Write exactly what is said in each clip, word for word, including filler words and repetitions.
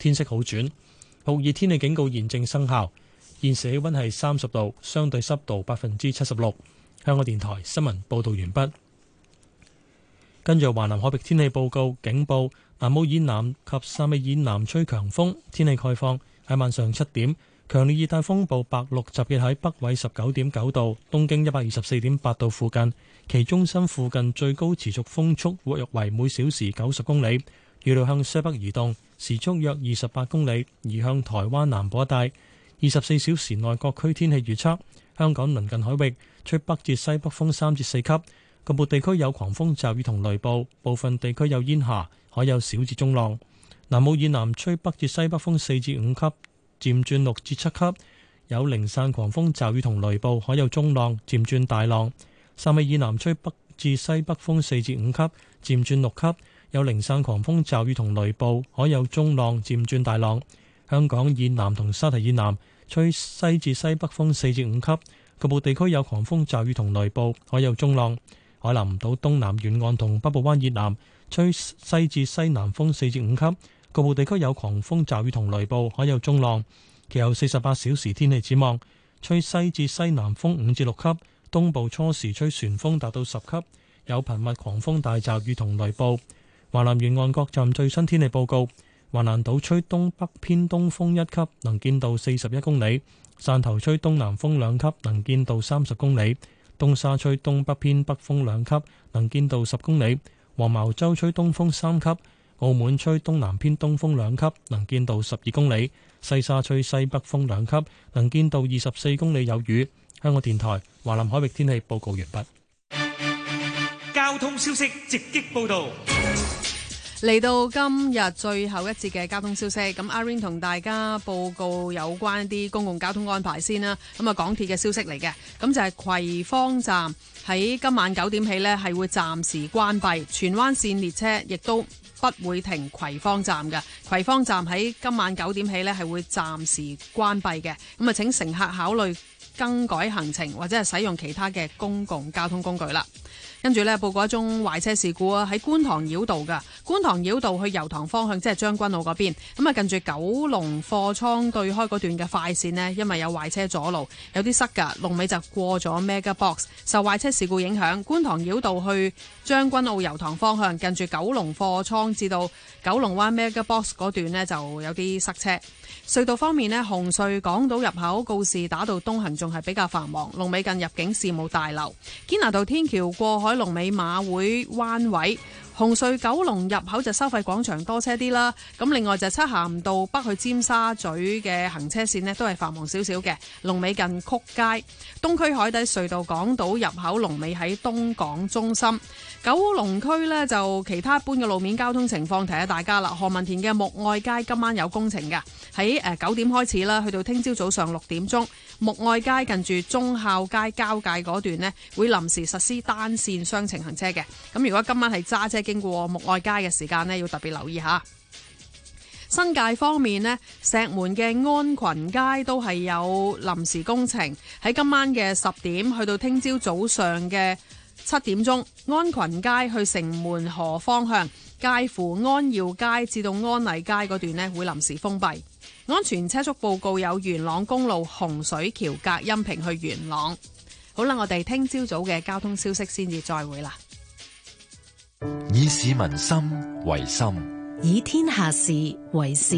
天色好轉。酷熱天氣警告現正生效。現時氣溫係三十度，相對濕度百分之七十六。香港電台新聞報道完畢。跟住華南海域天氣報告，警報：南澳以南及汕尾以南吹強風。天氣概況喺晚上七點，強烈熱帶風暴白鹿集結喺北緯十九點九度、東經一百二十四點八度附近，其中心附近最高持續風速約為每小時九十公里，預料向西北移動，時速約二十八公里，移向台灣南部一帶。二十四小時內各區天氣預測：香港鄰近海域吹北至西北風三至四級。局部地區有狂風驟雨同雷暴，部分地區有煙霞，海有小至中浪。南澳以南吹北至西北風四至五級，漸轉六至七級，有零散狂風驟雨同雷暴，海有中浪，漸轉大浪。汕尾以南吹北至西北風四至五級，漸轉六級，有零散狂風驟雨同雷暴，海有中浪，漸轉大浪。香港以南同沙提以南吹西至西北風四至五級，局部地區有狂風驟雨同雷暴，海有中浪。海南島東南沿岸同北部灣以南吹西至西南風四至五級，局部地區有狂風驟雨同雷暴，海有中浪。其後四十八小時天氣展望：吹西至西南風五至六級，東部初時吹旋風達到十級，有頻密狂風大驟雨同雷暴。華南沿岸各站最新天氣報告：華南島吹東北偏東風一級，能見度四十一公里；汕頭吹東南風兩級，能見度三十公里。東沙吹東北偏北風兩級，能見度十公里；黃茅洲吹東風三級；澳門吹東南偏東風兩級，能見度十二公里；西沙吹西北風兩級，能見度二十四公里有雨。香港電台華南海域天氣報告完畢。 交通消息直擊報道。 嚟到今日最後一節嘅交通消息，咁阿 Ring 同大家報告有關啲公共交通安排先啦。咁啊，港鐵嘅消息嚟嘅，咁就係葵芳站喺今晚九點起呢係會暫時關閉，荃灣線列車亦都不會停葵芳站嘅。葵芳站喺今晚九點起呢係會暫時關閉嘅。咁啊，請乘客考慮更改行程或者係使用其他嘅公共交通工具啦。跟住咧，報告一宗壞車事故啊，喺觀塘繞道噶，觀塘繞道去油塘方向，即係將軍澳嗰邊。咁啊，近住九龍貨倉對開嗰段嘅快線呢，因為有壞車阻路，有啲塞噶，龍尾就過咗 Mega Box。受壞車事故影響，觀塘繞道去將軍澳油塘方向，近住九龍貨倉至到九龍灣 Mega Box 嗰段呢，就有啲塞車。隧道方面呢，紅隧港島入口告士打道東行仲係比較繁忙，龍尾近入境事務大樓。堅拿道天橋過海龍尾馬會灣位。紅隧九龍入口就收費廣場多車啲啦，咁另外就漆咸道北去尖沙咀嘅行車線呢都係繁忙少少嘅，龍尾近曲街。東區海底隧道港島入口龍尾喺東港中心。九龍區呢就其他一般嘅路面交通情況提下大家啦。何文田嘅木愛街今晚有工程㗎，喺誒九點開始啦，去到聽朝早上六點鐘，木愛街近住忠孝街交界嗰段呢會臨時實施單線雙程行車嘅。咁如果今晚係揸車經過木愛街嘅時間呢，要特別留意下。新界方面呢，石門嘅安群街都係有臨時工程，喺今晚嘅十點去到聽朝早上嘅七點鐘，安群街去城門河方向，介乎安耀街至到安麗街嗰段呢會臨時封閉。安全車速報告有元朗公路洪水橋隔音屏去元朗。好啦，我哋聽朝早嘅交通消息先至再會啦。 以市民心為心， 以天下事為事。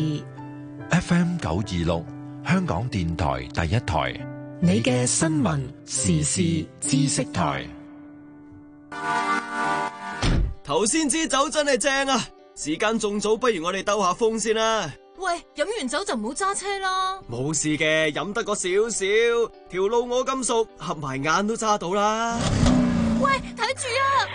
F M 九二六，香港電台第一台， 你嘅新聞時事知識台。 頭先支酒真係正啊！時間仲早，不如我哋兜下風先啦。 喂，飲完酒就唔好揸車啦。 冇事嘅，飲得個少少，條路我咁熟，合埋眼都揸到啦。 喂，睇住啊！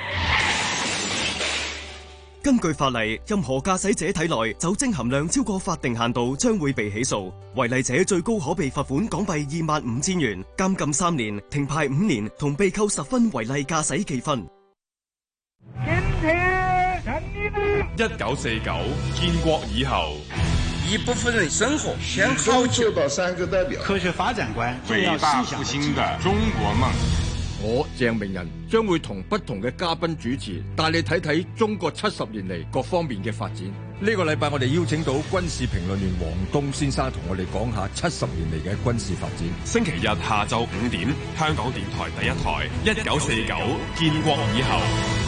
根據法例，任何駕駛者體內酒精含量超過法定限度，將會被起訴。違例者最高可被罰款港幣二萬五千元、監禁三年、停牌五年，同被扣十分違例駕駛記分。 一九四九建國以後， 一部分人生活先好求到三個代表： 科學發展觀、 偉大復興的中國夢。 我鄭明仁將會同不同嘅嘉賓主持，帶你睇睇中國七十年嚟各方面嘅發展。 呢個禮拜我哋邀請到軍事評論員黃東先生同我哋講下七十年嚟嘅軍事發展。 星期日下晝五點，香港電台第一台一九四九建國以後。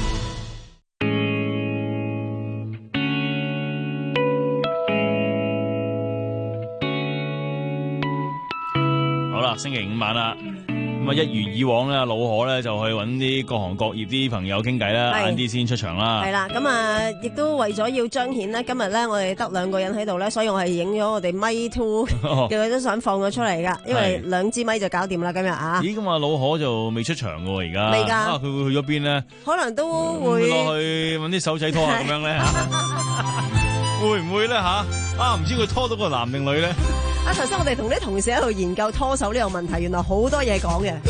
好啦，星期五晚啦。咁啊，一如以往咧，老可咧就去揾啲各行各業啲朋友傾偈啦，晏啲先出場啦。 係啦，咁啊，亦都為咗要彰顯咧，今日咧我哋得兩個人喺度咧，所以我係影咗我哋咪 two 嘅張相放咗出嚟噶，因為兩支咪就搞掂啦今日啊。 咦，咁啊，老可就未出場噶喎，而家未㗎？ 啊，佢會去咗邊咧？ 可能都會落去揾啲手仔拖下咁樣咧，會唔會咧吓？啊，唔知佢拖到個男定女咧？ 啊！頭先我哋同啲同事喺度研究拖手呢個問題，原來好多嘢講嘅。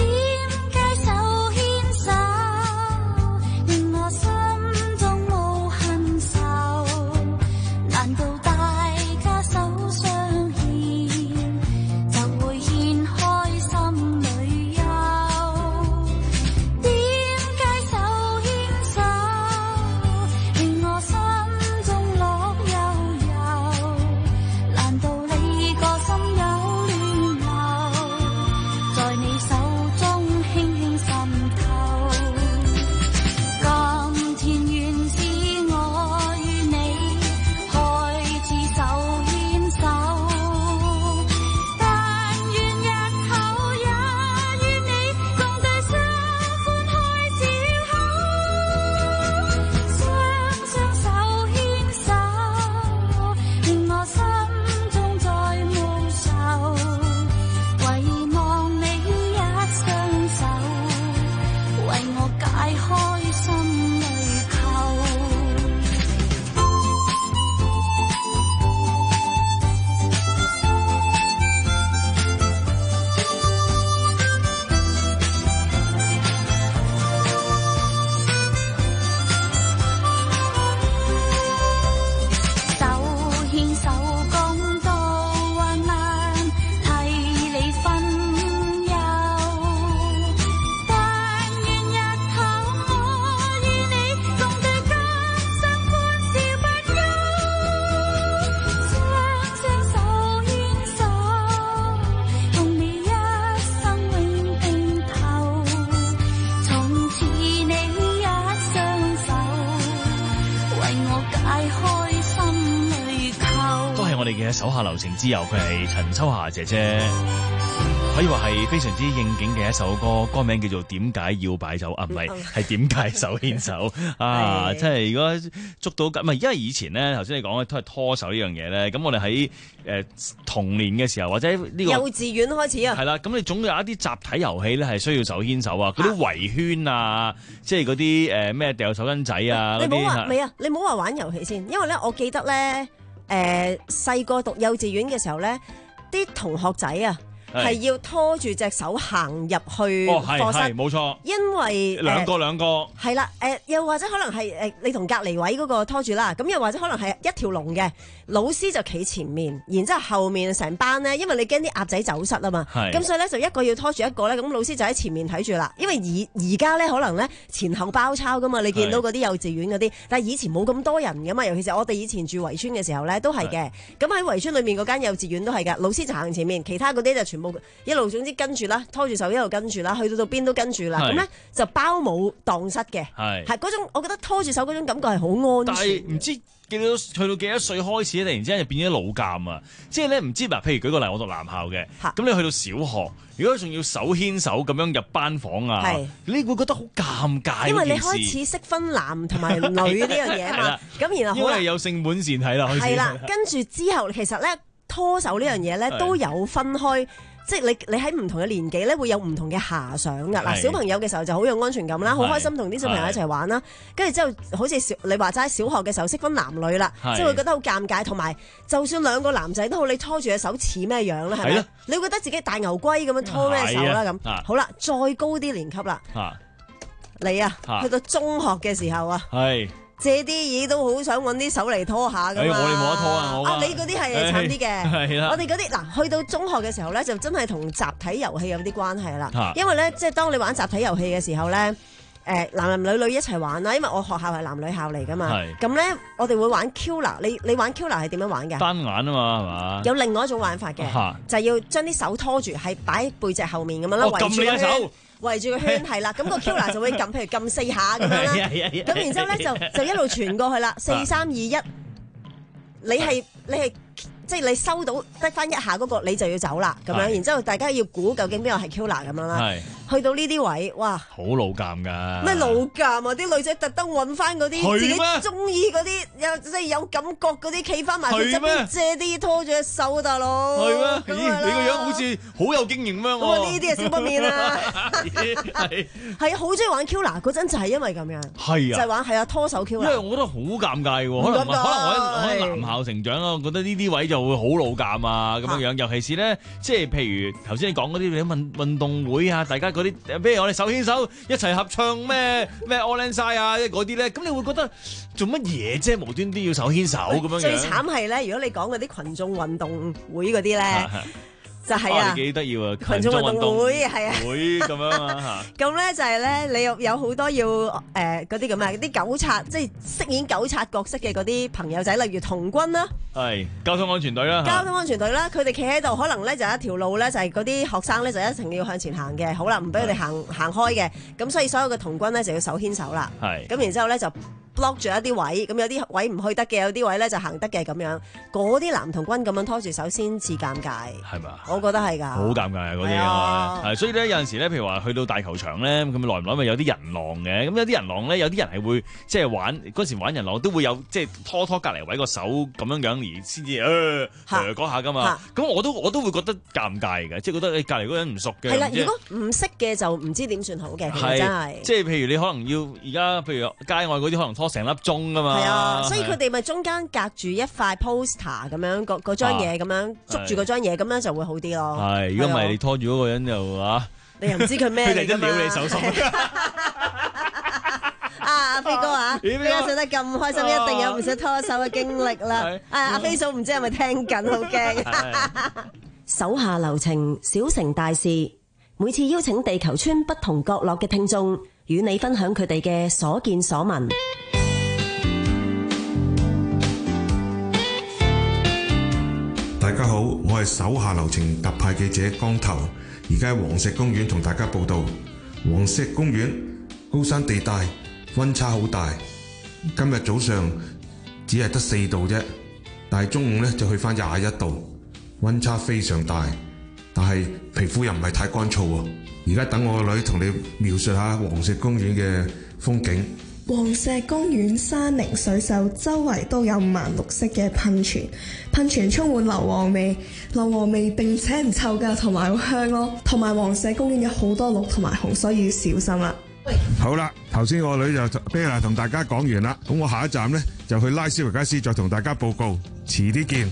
手下留情之友，佢係陳秋霞姐姐，可以話係非常之應景嘅一首歌，歌名叫做《點解要擺酒》啊，唔係係點解手牽手啊！即係如果捉到咁，唔係因為以前咧，頭先你講嘅都係拖手呢樣嘢咧，咁我哋喺誒童年嘅時候或者呢、呢個幼稚園開始啊， 係啦，咁你總有一啲集體遊戲咧係需要手牽手啊，嗰啲圍圈啊，即係嗰啲誒咩掉手巾仔啊， 你唔好話啲未啊，你唔好話玩遊戲先，因為咧我記得咧。誒細個讀幼稚園嘅時候咧，啲同學仔啊係要拖住隻手行入去課室， 冇錯， 因為兩個兩個係啦，誒又或者可能係誒你同隔離位嗰個拖住啦，咁又或者可能係一條龍嘅，老師就企前面，然之後後面成班咧，因為你驚啲鴨仔走失啊嘛，咁所以咧就一個要拖住一個咧，咁老師就喺前面睇住啦。因為而而家咧可能咧前後包抄噶嘛，你見到嗰啲幼稚園嗰啲，但係以前冇咁多人噶嘛，尤其是我哋以前住圍村嘅時候咧都係嘅。咁喺圍村裏面嗰間幼稚園都係㗎，老師就行前面，其他嗰啲就全部一路總之跟住啦，拖住手一路跟住啦，去到到邊都跟住啦。咁咧就包冇蕩失嘅，係係嗰種，我覺得拖住手嗰種感覺係好安全。 但係唔知幾多去到幾多歲開始，突然之間就變咗老尷啊！即係咧唔知嗱，譬如舉個例，我讀男校嘅，咁你去到小學，如果仲要手牽手咁樣入班房啊，你會覺得好尷尬。 因為你開始識分男同埋女呢樣嘢啊嘛，咁然後因為有性本善睇啦，開始係啦，跟住之後其實咧拖手呢樣嘢咧都有分開。即係你你喺唔同嘅年紀咧，會有唔同嘅遐想㗎。嗱，小朋友嘅時候就好有安全感啦，好開心同啲小朋友一齊玩啦。跟住之後，好似小你話齋小學嘅時候識分男女啦，即係會覺得好尷尬。同埋，就算兩個男仔都好，你拖住隻手似咩樣咧？係咪？你會覺得自己大牛龜咁樣拖咩手啦？咁好啦，再高啲年級啦，你啊，去到中學嘅時候啊。借啲嘢都好想揾啲手嚟拖下㗎嘛、哎、 我哋冇得拖啊！我啊，你嗰啲係慘啲嘅。 係啦， 我哋嗰啲嗱，去到中學嘅時候咧，就真係同集體遊戲有啲關係啦。 啊、 因為咧，即係當你玩集體遊戲嘅時候咧， 誒男男女女一齊玩啦，因為我學校係男女校嚟噶嘛。咁咧我哋會玩 Killer， 你你玩 Killer 係點樣玩嘅？ 單眼啊嘛，係嘛？ 有另外一種玩法嘅，就係要將啲手拖住，係擺喺背脊後面咁樣啦，圍住個圈，圍住個圈係啦。咁個 Killer 就會撳，譬如撳四下咁樣啦。咁然之後咧就就一路傳過去啦，四三二一，你係你係。即係你收到得翻一下嗰個，你就要走啦咁樣，然之後大家要估究竟邊個係 Killer 咁樣啦。去到呢啲位，哇！ 好老尷㗎。 咩老尷啊？啲女仔特登揾翻嗰啲自己中意嗰啲，有即係有感覺嗰啲，企翻埋佢側邊借啲拖住隻手，大佬。係咩？ 咦？你個樣好似好有經驗咁樣喎。 呢啲係少不免啦。係係啊，好中意玩 Killer 嗰陣就係因為咁樣。係啊，就係玩係啊拖手 Killer。因為我覺得好尷尬喎，可能可能我喺男校成長啊，我覺得呢啲位就會好老尷啊咁樣樣，尤其是咧，即係譬如頭先你講嗰啲運運動會啊，大家嗰啲，譬如我哋手牽手一齊合唱咩咩 All In Side 啊嗰啲咧，咁你會覺得做乜嘢啫？無端端要手牽手咁樣樣。最慘係咧，如果你講嗰啲群眾運動會嗰啲咧。就係啊， 幾得意啊！ 群眾運動會係啊， 會咁樣啊嚇。 咁咧就係咧，你有有好多要誒嗰啲咁啊，啲糾察，即係飾演糾察角色嘅嗰啲朋友仔，例如童軍啦， 係交通安全隊啦， 交通安全隊啦，佢哋企喺度，可能咧就有一條路咧，就係嗰啲學生咧就一定要向前行嘅，好啦，唔俾佢哋行行開嘅，咁所以所有嘅童軍咧就要手牽手啦，係，咁然之後咧就block 住一啲位，咁有啲位唔去得嘅，有啲位咧就行得嘅咁樣，嗰啲男童軍咁樣拖住手先至尷尬，係咪？我覺得係㗎， 好尷尬啊嗰啲啊，係所以咧有陣時咧，譬如話去到大球場咧，咁耐唔耐咪有啲人浪嘅，咁有啲人浪咧，有啲人係會即係玩嗰時玩人浪都會有即係拖拖隔離位個手咁樣樣而先至誒誒嗰下㗎嘛，咁我都我都會覺得尷尬嘅，即係覺得你隔離嗰個人唔熟嘅， 係啦，如果唔識嘅就唔知點算好嘅，係真係， 即係譬如你可能要而家譬如街外嗰啲可能拖成粒鐘㗎嘛， 係啊，所以佢哋咪中間隔住一塊 poster 咁樣嗰嗰張嘢咁樣捉住嗰張嘢，咁樣就會好啲咯。 係，如果唔係你拖住嗰個人就啊， 你又唔知佢咩嚟㗎嘛？ 佢嚟都撩你手心。 啊，阿飛哥啊，你而家笑得咁開心，一定有唔少拖手嘅經歷啦。啊，阿飛嫂唔知係咪聽緊？好驚。手下留情，小成大事。每次邀請地球村不同角落嘅聽眾，與你分享佢哋嘅所見所聞。 大家好，我係手下留情特派記者光頭，而家喺黃石公園同大家報道。黃石公園高山地帶，溫差好大。今日早上只係得四度啫，但係中午咧就去返廿一度，溫差非常大。但係皮膚又唔係太乾燥喎。而家等我個女同你描述下黃石公園嘅風景。 黃石公園山明水秀，周圍都有五顏六色嘅噴泉，噴泉充滿硫磺味，硫磺味並且唔臭㗎，同埋好香咯。同埋黃石公園有好多鹿同埋熊，所以要小心啦。 好啦，頭先我個女就俾嗱同大家講完啦，咁我下一站呢，就去拉斯維加斯再同大家報告，遲啲見。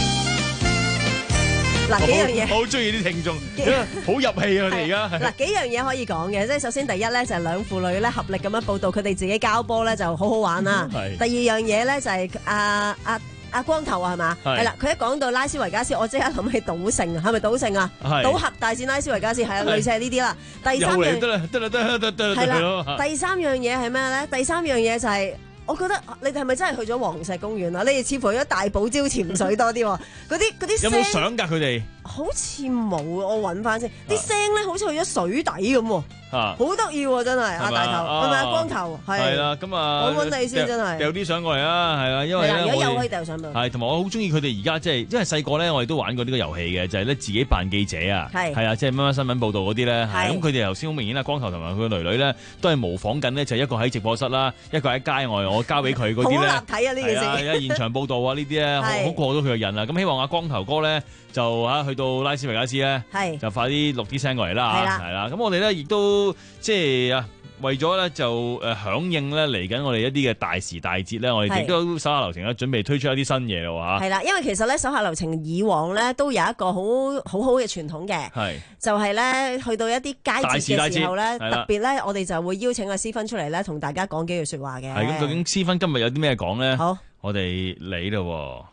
嗱，幾樣嘢， 我好中意啲聽眾，好入戲啊！我哋而家嗱幾樣嘢可以講嘅，即係首先第一咧就係兩父女咧合力咁樣報道，佢哋自己交波咧就好好玩啦。第二樣嘢咧就係阿阿阿光頭啊，係嘛？係啦，佢一講到拉斯維加斯，我即刻諗起賭聖啊，係咪賭聖啊？賭俠大戰拉斯維加斯係啊，類似係呢啲啦。第三樣得啦，得啦，得啦，得啦， 係啦。第三樣嘢係咩咧？第三樣嘢就係。我覺得你哋係咪真係去咗黃石公園啊？你哋似乎去咗大堡礁潛水多啲喎，嗰啲嗰啲聲有冇相㗎佢哋？ 好似冇，我揾翻先。啲聲咧好似去咗水底咁喎，好得意喎真係。阿大頭係咪阿光頭？係啦，咁啊， 揾揾你先真係。 掉啲相過嚟啦，係啊，因為如果有可以掉相到。 係，同埋我好中意佢哋而家即係，因為細個咧我哋都玩過呢個遊戲嘅，就係咧自己扮記者啊，係啊，即係乜乜新聞報導嗰啲咧。咁佢哋頭先好明顯啦，光頭同埋佢個女女咧都係模仿緊呢，就一個喺直播室啦，一個喺街外，我交俾佢嗰啲咧。 好立體啊呢件事。 係啊，現場報導啊呢啲咧，好過到佢嘅人啊。咁希望阿光頭哥咧就嚇去到拉斯維加斯咧，就快啲錄啲聲過嚟啦嚇，係啦。咁我哋咧亦都即係啊，為咗咧就誒響應咧嚟緊我哋一啲嘅大時大節咧，我哋亦都手下留情咧準備推出一啲新嘢咯嚇。係啦， 因為其實咧手下留情以往咧都有一個好好好嘅傳統嘅，係就係咧去到一啲佳節嘅時候咧，特別咧我哋就會邀請阿思芬出嚟咧同大家講幾句説話嘅。係咁，究竟思芬今日有啲咩講咧？ 好， 我哋嚟咯。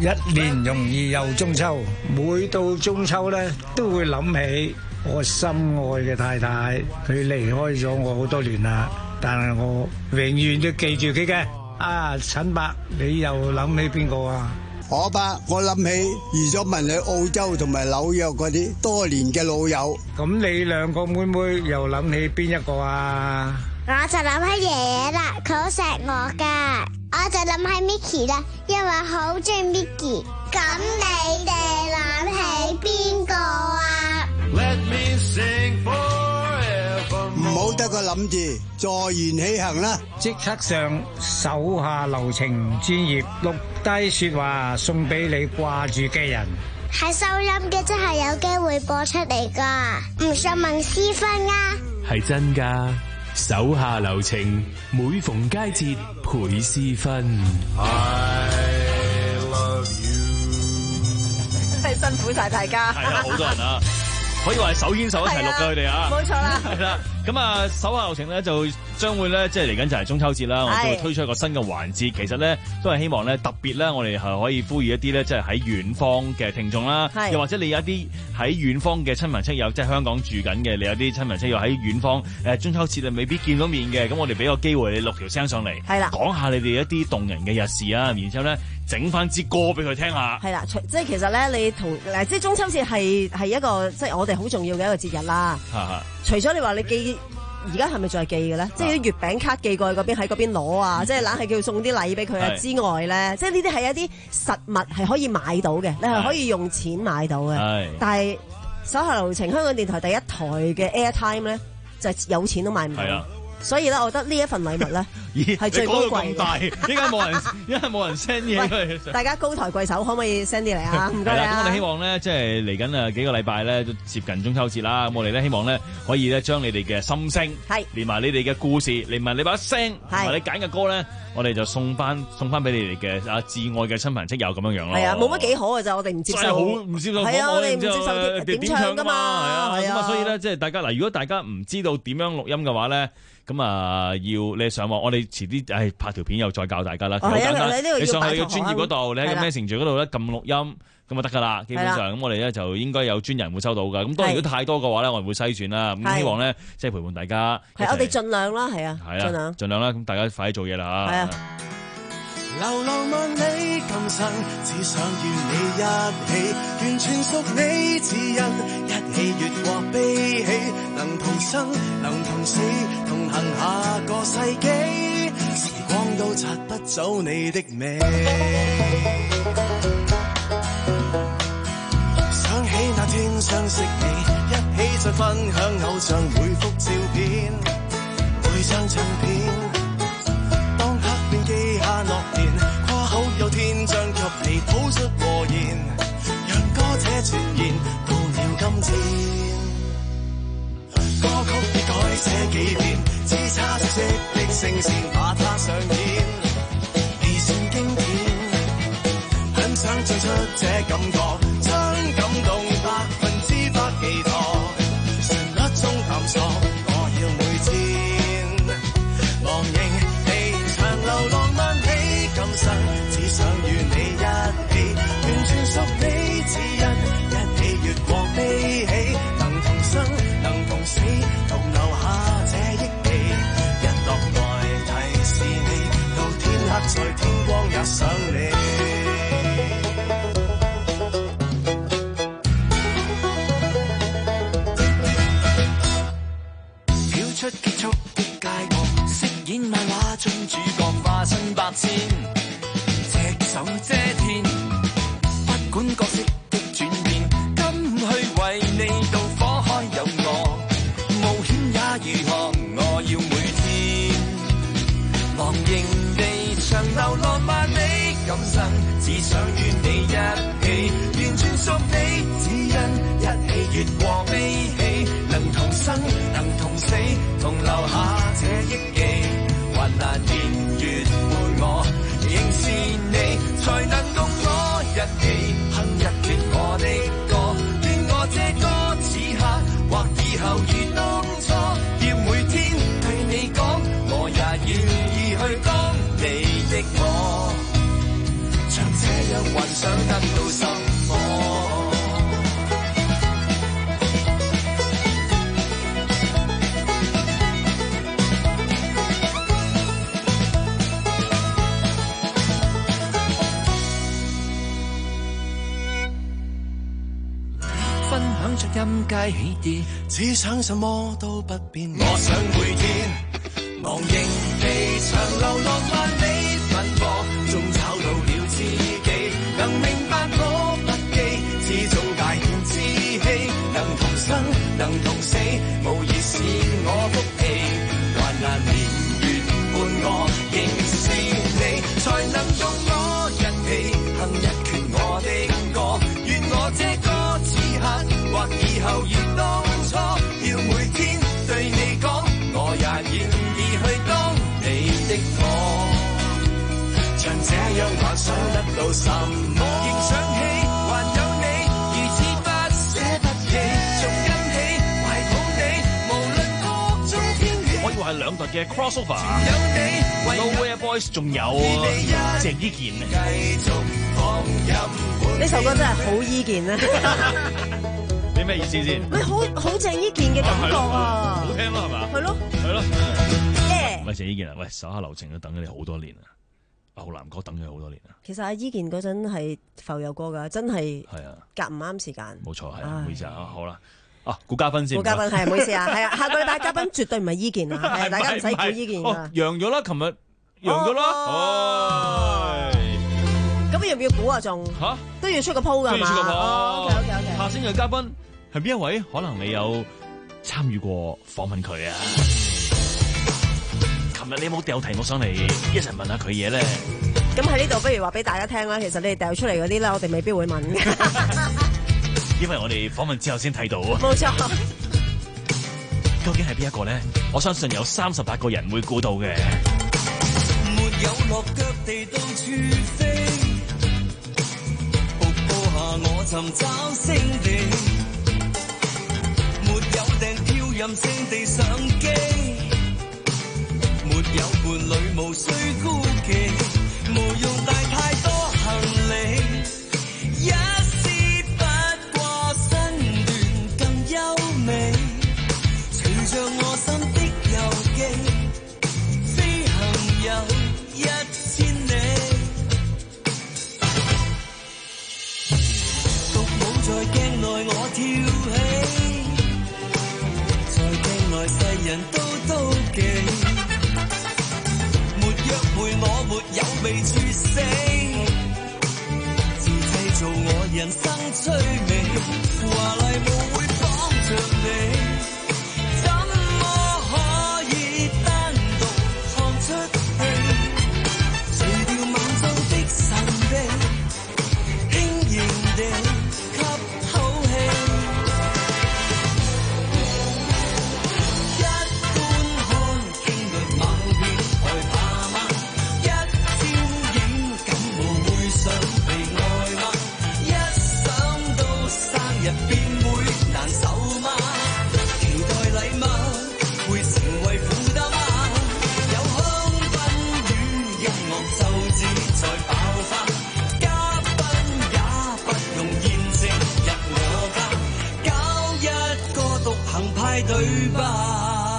一年容易又中秋，每到中秋咧都會諗起我心愛嘅太太，佢離開咗我好多年啦，但係我永遠都記住佢嘅。啊，陳伯，你又諗起邊個啊？ 我吧，我諗起移咗民去澳洲同埋紐約嗰啲多年嘅老友。 咁你兩個妹妹又諗起邊一個啊？ 我就諗起爺爺啦，佢好錫我噶。我就諗起 Micky 啦，因為好中意 Micky。咁你哋諗起邊個啊？ Let me sing forever。唔好得個諗字，坐言起行啦！ 即刻上手下留情專頁錄低說話送俾你掛住嘅人。 係收音嘅，真係有機會播出嚟噶，唔信問私分啊！ 係真噶，手下留情，每逢佳節倍私分。 I love you。 真係辛苦晒大家。 係啦，好多人啊，可以話係手牽手一齊錄㗎佢哋啊。 冇錯啦。 係啦，咁啊，手下留情咧就將會咧，即係嚟緊就係中秋節啦，我哋都會推出一個新嘅環節。其實咧都係希望咧特別咧，我哋係可以呼籲一啲咧，即係喺遠方嘅聽眾啦，又或者你有一啲喺遠方嘅親朋戚友，即係香港住緊嘅，你有啲親朋戚友喺遠方誒中秋節啊未必見到面嘅，咁我哋俾個機會你錄條聲上嚟， 係啦， 講下你哋一啲動人嘅日事啊，然之後咧整翻支歌俾佢聽下。 係啦，即係其實咧，你同誒即係中秋節係係一個即係我哋好重要嘅一個節日啦。除咗你話你寄。而家係咪再寄嘅咧？啊、即係啲月餅卡寄過去嗰邊喺嗰邊攞啊！即係硬係叫送啲禮俾佢啊之外咧，即係呢啲係一啲實物係可以買到嘅，你係可以用錢買到嘅。但係手下留情香港電台第一台嘅 Airtime 咧，就係、是、有錢都買唔到。所以咧，我覺得呢一份禮物咧，係最高貴嘅。 點解冇人？點解冇人 send 嘢佢？ 大家高抬貴手，可唔可以 send 啲嚟啊？唔該啊！ 咁我哋希望咧，即係嚟緊啊幾個禮拜咧，都接近中秋節啦。咁我哋咧希望咧，可以咧將你哋嘅心聲，係連埋你哋嘅故事，連埋你把聲，同埋你揀嘅歌咧，我哋就送翻送翻俾你哋嘅啊至愛嘅親朋戚友咁樣樣咯。 係啊，冇乜幾好嘅咋，我哋唔接受， 好唔接受， 係啊，我哋唔接受點唱噶嘛。 係啊，咁啊，所以咧，即係大家嗱，如果大家唔知道點樣錄音嘅話咧。咁啊，要你上網，我哋遲啲誒拍條片又再教大家啦。好簡單，你上去你嘅專頁嗰度，你喺個 Messenger 嗰度咧撳錄音，咁就得噶啦。基本上咁我哋咧就應該有專人會收到噶。咁當然如果太多嘅話咧，我哋會篩選啦。咁希望咧即係陪伴大家。 係我哋盡量啦，係啊， 盡量盡量啦。咁大家快啲做嘢啦嚇。係啊。 流浪萬里，今生只想與你一起，完全屬你，只因一起越過悲喜，能同生，能同死，同行下個世紀，時光都擦不走你的美。想起那天相識你，一起再分享偶像每幅照片，每張唱片。記下諾言，誇口有天將給你譜出和言，讓歌者傳言到了今天。歌曲已改寫幾遍，只差熟悉的聲線把它上演，未算經典。很想唱出這感覺，將感動百分之百寄託，旋律中探索，我要每天忘形。流浪萬里，今生只想與你一起，完全屬你，只因一起越過悲喜，能同生，能同死，同留下這憶記。日落來提示你，到天黑在天光也想你。跳出結束的街角，飾演漫畫中主角。化身百千，隻手遮天，不管角色的轉變，今去為你渡火海有我，冒險也如何？我要每天忘形地長流浪萬里，今生只想與你一起，完全屬你，只因一起越過悲喜，能同生，能同死，同留下這憶記。患難年月陪我，仍是你才能共我一起哼一段我的歌，願我這歌此刻或以後如當初，要每天對你講，我也願意去當你的我，像這樣幻想得到什麼？分享着音階起跌，只想什麼都不變。我想每天昂迎地長流浪萬里奔波，終找到了知己，能明白我不羈，始終大獻志氣，能同生能同死，無疑是我福氣。患難年月伴我認識你，才能用我一氣哼一闋我的歌，願我這歌此刻或以後如當初，要每天對你講，我也願意去當你的我。像這樣幻想得到什麼？仍想起還有你，如此不捨不棄，從今起懷抱你，無論各種天氣。 我以為係兩隊嘅 crossover。 有你 Nowhere Boys 仲有鄭伊健。 繼續放任呢首歌真係好伊健啊！ 你咩意思先？ 喂，好好鄭伊健嘅感覺啊！ 好聽咯，係嘛？ 係咯， 係咯。 耶！ 喂，鄭伊健啊，喂，手下留情都等咗你好多年啊，浩南哥等咗好多年啊。 其實阿伊健嗰陣係浮游過㗎，真係係啊， 夾唔啱時間。 冇錯，係啊，唔好意思啊，好啦，啊，估嘉賓先。 估嘉賓係唔好意思啊，係啊，下個禮拜嘉賓絕對唔係伊健啊，係大家唔使估伊健㗎。揚咗啦，琴日揚咗啦。 咁要唔要估啊？仲嚇都要出個 po 㗎嘛？ 都要出個 po。 OK OK OK。 下星期嘅嘉賓係邊一位？可能你有參與過訪問佢啊？琴日你有冇掉題目上嚟一齊問下佢嘢咧？ 咁喺呢度不如話俾大家聽啦。其實你哋掉出嚟嗰啲咧，我哋未必會問嘅。 因為我哋訪問之後先睇到啊。 冇錯。 究竟係邊一個咧？我相信有三十八個人會估到嘅。 沒有落腳地到處飛，瀑布下我尋找勝地，沒有訂票任性地上機，沒有伴侶無需孤忌，無用帶太多行李，一絲不過身段更優美，隨着我心的遊記，飛行有一千里，獨舞在鏡內我跳起，在鏡內世人都妒忌，沒約會我沒有被處死，自製造我人生趣味，華麗舞會綁着你。對吧？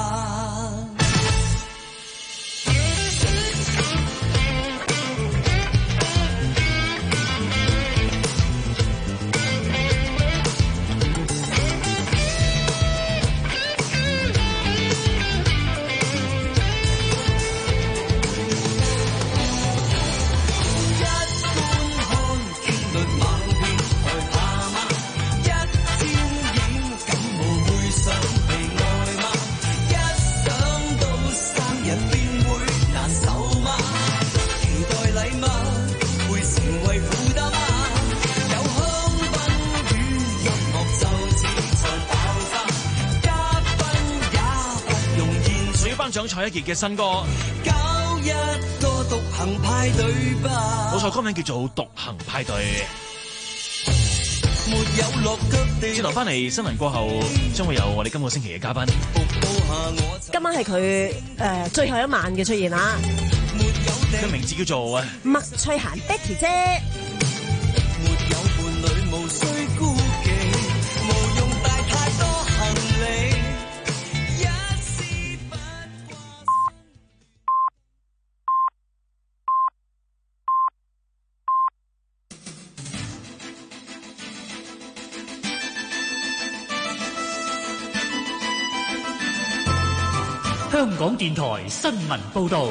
獎蔡一傑嘅新歌， 搞一個獨行派對吧。 冇錯，歌名叫做《獨行派對》。 沒有落腳地。 轉頭翻嚟新聞過後，將會有我哋今個星期嘅嘉賓。 今晚係佢誒最後一晚嘅出現啦。 佢名字叫做麥翠嫻 Betty 姐。 無需顧忌，無用帶太多行李，一絲不掛。 香港電台新聞報導。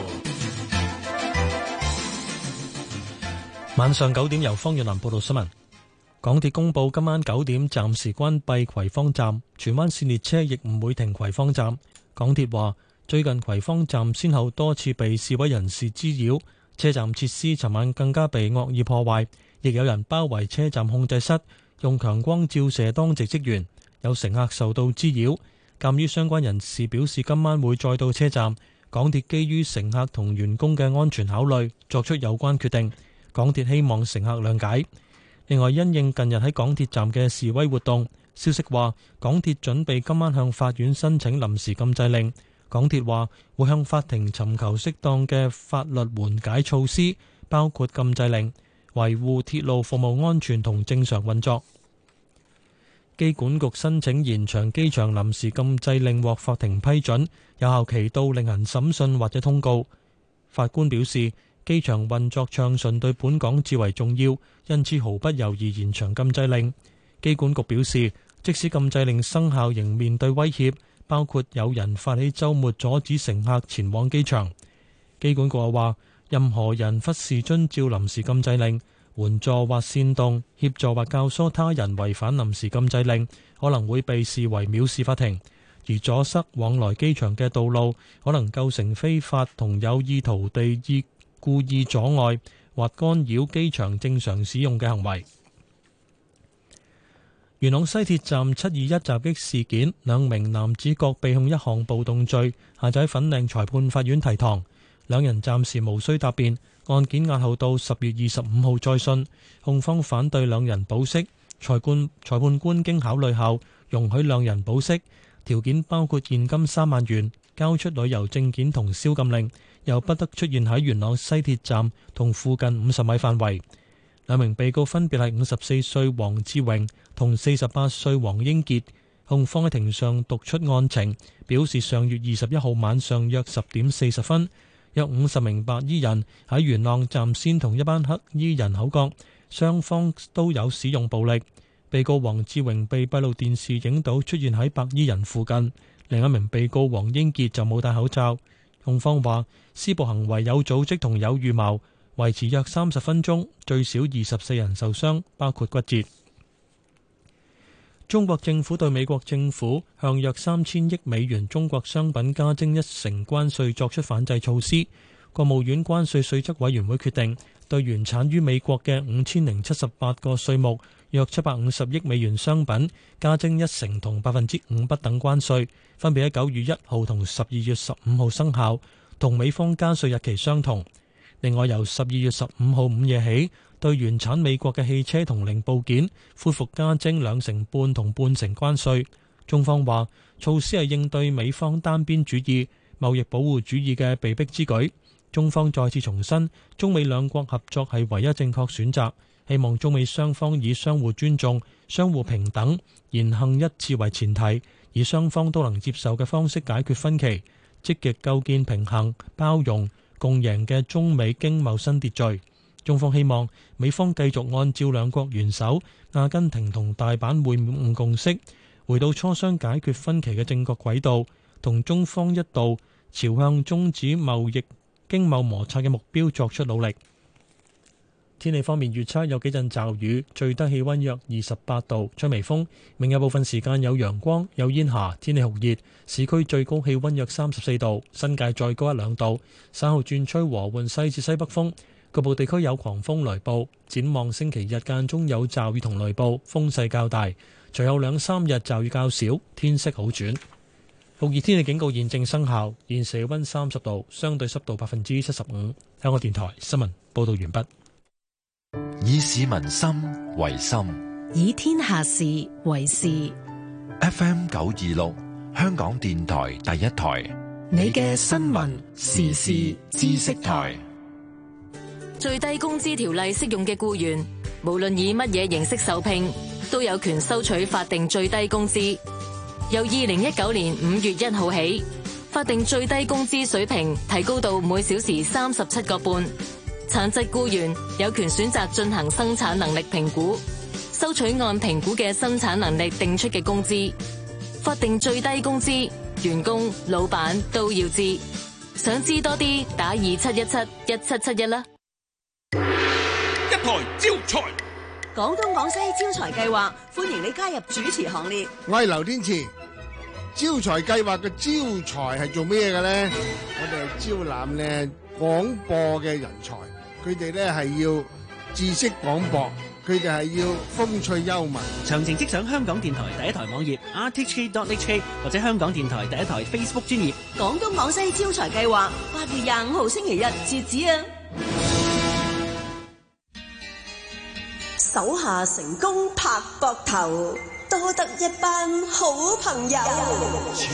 晚上九點由方若南報道新聞。港鐵公布今晚九點暫時關閉葵芳站，荃灣線列車亦唔會停葵芳站。港鐵話最近葵芳站先後多次被示威人士滋擾，車站設施尋晚更加被惡意破壞，亦有人包圍車站控制室，用強光照射當值職員，有乘客受到滋擾。鑑於相關人士表示今晚會再到車站，港鐵基於乘客同員工嘅安全考慮，作出有關決定。港鐵希望乘客諒解。另外，因應近日喺港鐵站嘅示威活動，消息話港鐵準備今晚向法院申請臨時禁制令。港鐵話會向法庭尋求適當嘅法律緩解措施，包括禁制令，維護鐵路服務安全同正常運作。機管局申請延長機場臨時禁制令獲法庭批准，有效期到另行審訊或者通告。法官表示，機場運作暢順對本港至為重要，因此毫不猶豫延長禁制令。機管局表示，即使禁制令生效，仍面對威脅，包括有人發起週末阻止乘客前往機場。機管局又話，任何人忽視遵照臨時禁制令，援助或煽動、協助或教唆他人違反臨時禁制令，可能會被視為藐視法庭，而阻塞往來機場嘅道路，可能構成非法同有意圖地意故意阻礙或干擾機場正常使用嘅行為。元朗西鐵站七二一襲擊事件，兩名男子各被控一項暴動罪，下晝喺粉嶺裁判法院提堂，兩人暫時無需答辯，案件押後到十月二十五號再訊。控方反對兩人保釋，裁判裁判官經考慮後容許兩人保釋，條件包括現金三萬元、交出旅遊證件同宵禁令，又不得出現喺元朗西鐵站同附近五十米範圍。兩名被告分別係五十四歲黃志榮同四十八歲黃英傑。控方喺庭上讀出案情，表示上月二十一號晚上約十點四十分，約五十名白衣人喺元朗站先同一班黑衣人口角，雙方都有使用暴力。被告黃志榮被閉路電視影到出現喺白衣人附近，另一名被告黃英傑就冇戴口罩。控方話施暴行為有組織同有預謀，維持約三十分鐘，最少二十四人受傷，包括骨折。中國政府對美國政府向約三千億美元中國商品加徵一成關稅作出反制措施。國務院關稅稅則委員會決定對原產於美國嘅五千零七十八個稅目約七百五十億美元商品加徵一成同百分之五不等關稅，分別喺九月一號同十二月十五號生效，同美方加稅日期相同。另外，由十二月十五號午夜起，對原產美國嘅汽車同零部件恢復加徵兩成半同半成關稅。中方話措施係應對美方單邊主義、貿易保護主義嘅被逼之舉。中方再次重申，中美兩國合作係唯一正確選擇，希望中美雙方以相互尊重、相互平等、言行一致為前提，以雙方都能接受嘅方式解決分歧，積極構建平衡、包容、共贏嘅中美經貿新秩序。中方希望美方繼續按照兩國元首、阿根廷同大阪會晤共識，回到磋商解決分歧嘅正確軌道，同中方一道朝向終止貿易經貿摩擦嘅目標作出努力。天氣方面預測有幾陣驟雨，最低氣溫約二十八度，吹微風。明日部分時間有陽光，有煙霞，天氣酷熱。市區最高氣溫約三十四度，新界再高一兩度。稍後轉吹和緩西至西北風，局部地區有狂風雷暴。展望星期日間中有驟雨同雷暴，風勢較大。隨後兩三日驟雨較少，天色好轉。酷熱天氣警告現正生效，現時氣溫三十度，相對濕度百分之七十五。香港電台新聞報道完畢。 以市民心為心， 以天下事為事。 F M 九二六，香港電台第一台， 你嘅新聞時事知識台。 最低工資條例適用嘅僱員， 無論以乜嘢形式受聘，都有權收取法定最低工資。由二零一九年五月一號起，法定最低工資水平提高到每小時三十七個半。殘疾僱員有權選擇進行生產能力評估，收取按評估嘅生產能力定出嘅工資。法定最低工資，員工、老闆都要知。想知多啲，打二七一七一七七一啦。 一台招財， 廣東廣西招財計劃歡迎你加入主持行列。 我係劉天賜。招財計劃嘅招財係做咩嘅咧？我哋係招攬咧廣播嘅人才，佢哋咧係要知識廣博，佢哋係要風趣幽默。 詳情即上香港電台第一台網頁 r t h k dot h k 或者香港電台第一台 Facebook 專頁。 廣東廣西招財計劃八月廿五號星期日截止啊！ 手下成功拍膊頭，多得一班好朋友。 全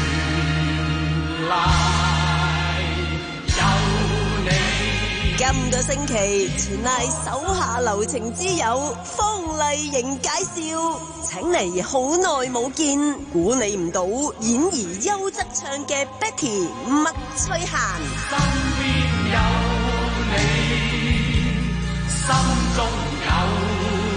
賴有你。 今個星期全賴手下留情之友方麗瑩介紹，請嚟好耐冇見，估你唔到演而優則唱嘅 Betty 麥翠嫻。 身邊有你，心中有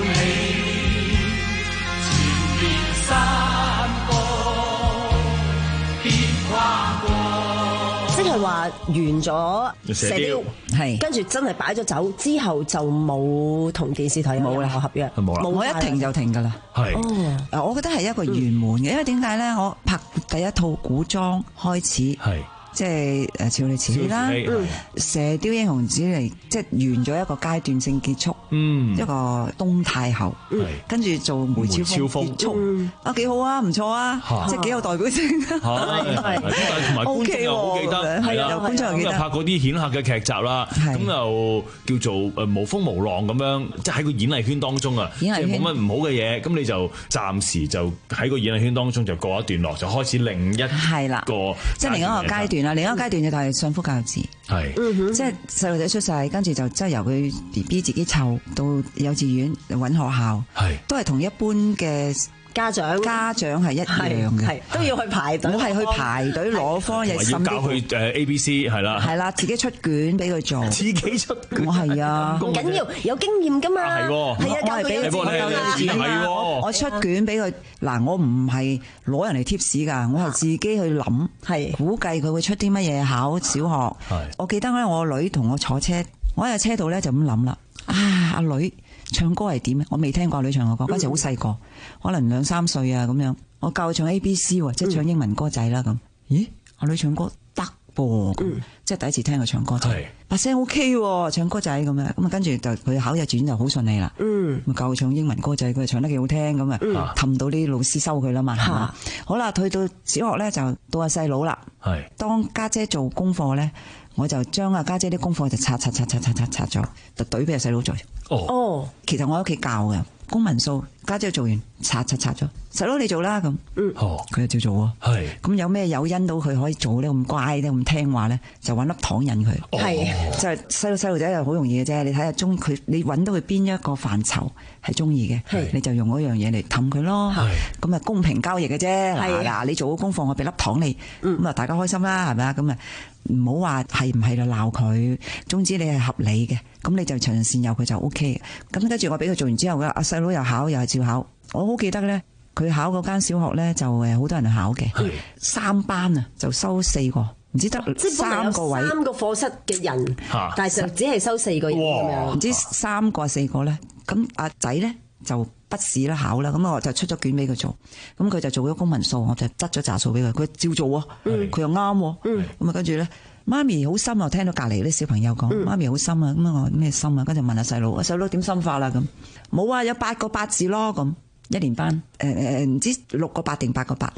即係話完咗射雕，係跟住真係擺咗酒之後就冇同電視台有任何合約， 冇啦，我一停就停噶啦。係，哦，我覺得係一個圓滿嘅，因為點解咧？我拍第一套古裝開始，係即係誒少女慈禧啦，射雕英雄只嚟即係完咗一個階段性結束，嗯，一個東太后，跟住做梅超風結束，啊幾好啊，唔錯啊，即係幾有代表性，係係，同埋觀眾又好記得，係啦，觀眾又記得拍嗰啲顯赫嘅劇集啦，咁又叫做誒無風無浪咁樣，即係喺個演藝圈當中啊，即係冇乜唔好嘅嘢，咁你就暫時就喺個演藝圈當中就過一段落，就開始另一係啦個即係另一個階段。嗱，另一個階段就係相夫教子，係，即係細路仔出世，跟住就即係由佢 B B 自己湊到幼稚園揾學校，係，都係同一般嘅家長家長係一樣嘅， 都要去排隊， 我係去排隊攞科，又要教佢誒 A B C 係啦， 係啦，自己出卷俾佢做， 自己出卷， 我係啊， 唔緊要，有經驗㗎嘛，係喎，係啊，我係俾佢，我出卷俾佢，嗱，我唔係攞人嚟貼士㗎，我係自己去諗，係估計佢會出啲乜嘢考小學，我記得咧，我女同我坐車，我喺車度咧就咁諗啦，啊，阿女。唱歌係點咧？我未聽過阿女唱過歌，嗰陣好細個，可能兩三歲啊咁樣。我教佢唱 A B C 喎，即係唱英文歌仔啦咁。咦，阿女唱歌得噃，咁即係第一次聽佢唱歌仔，把聲 OK 喎，唱歌仔咁樣。咁啊跟住就佢考入轉就好順利啦。嗯，教佢唱英文歌仔，佢唱得幾好聽咁啊，氹到啲老師收佢啦嘛。嚇，好啦，去到小學咧就到阿細佬啦。係，當家姐做功課咧，我就將阿家姐啲功課就拆拆拆拆拆拆拆咗，就懟俾阿細佬做。哦，其實我喺屋企教嘅公文數，家姐做完拆拆拆咗，細佬你做啦咁，嗯，哦，佢就照做喎，係，咁有咩誘因到佢可以做咧咁乖咧咁聽話咧，就揾粒糖引佢，係，就係細路細路仔又好容易嘅啫，你睇下中佢，你揾到佢邊一個範疇係中意嘅，你就用嗰樣嘢嚟氹佢咯，係，咁啊公平交易嘅啫，嗱嗱，你做好功課我俾粒糖你，咁啊大家開心啦，係咪啊？咁啊唔好話係唔係就鬧佢，總之你係合理嘅，咁你就循循善誘佢就 O K 嘅。咁跟住我俾佢做完之後嘅，阿細佬又考又係照考。我好記得咧，佢考嗰間小學咧就誒好多人考嘅，三班啊就收四個，唔知得三個位， 三個課室嘅人，但係就只係收四個人咁樣， 唔知三個四個咧。咁阿仔咧就筆試啦考啦，咁我就出咗卷俾佢做，咁佢就做咗公文數，我就執咗紮數俾佢，佢照做啊，佢又啱，咁啊跟住咧。媽咪好深啊！聽到隔離啲小朋友講，媽咪好深啊！咁啊我咩深啊？跟住問下細佬，細佬點深法啦？咁冇啊，有八個八字咯咁。一年班誒誒唔知六個八定八個八，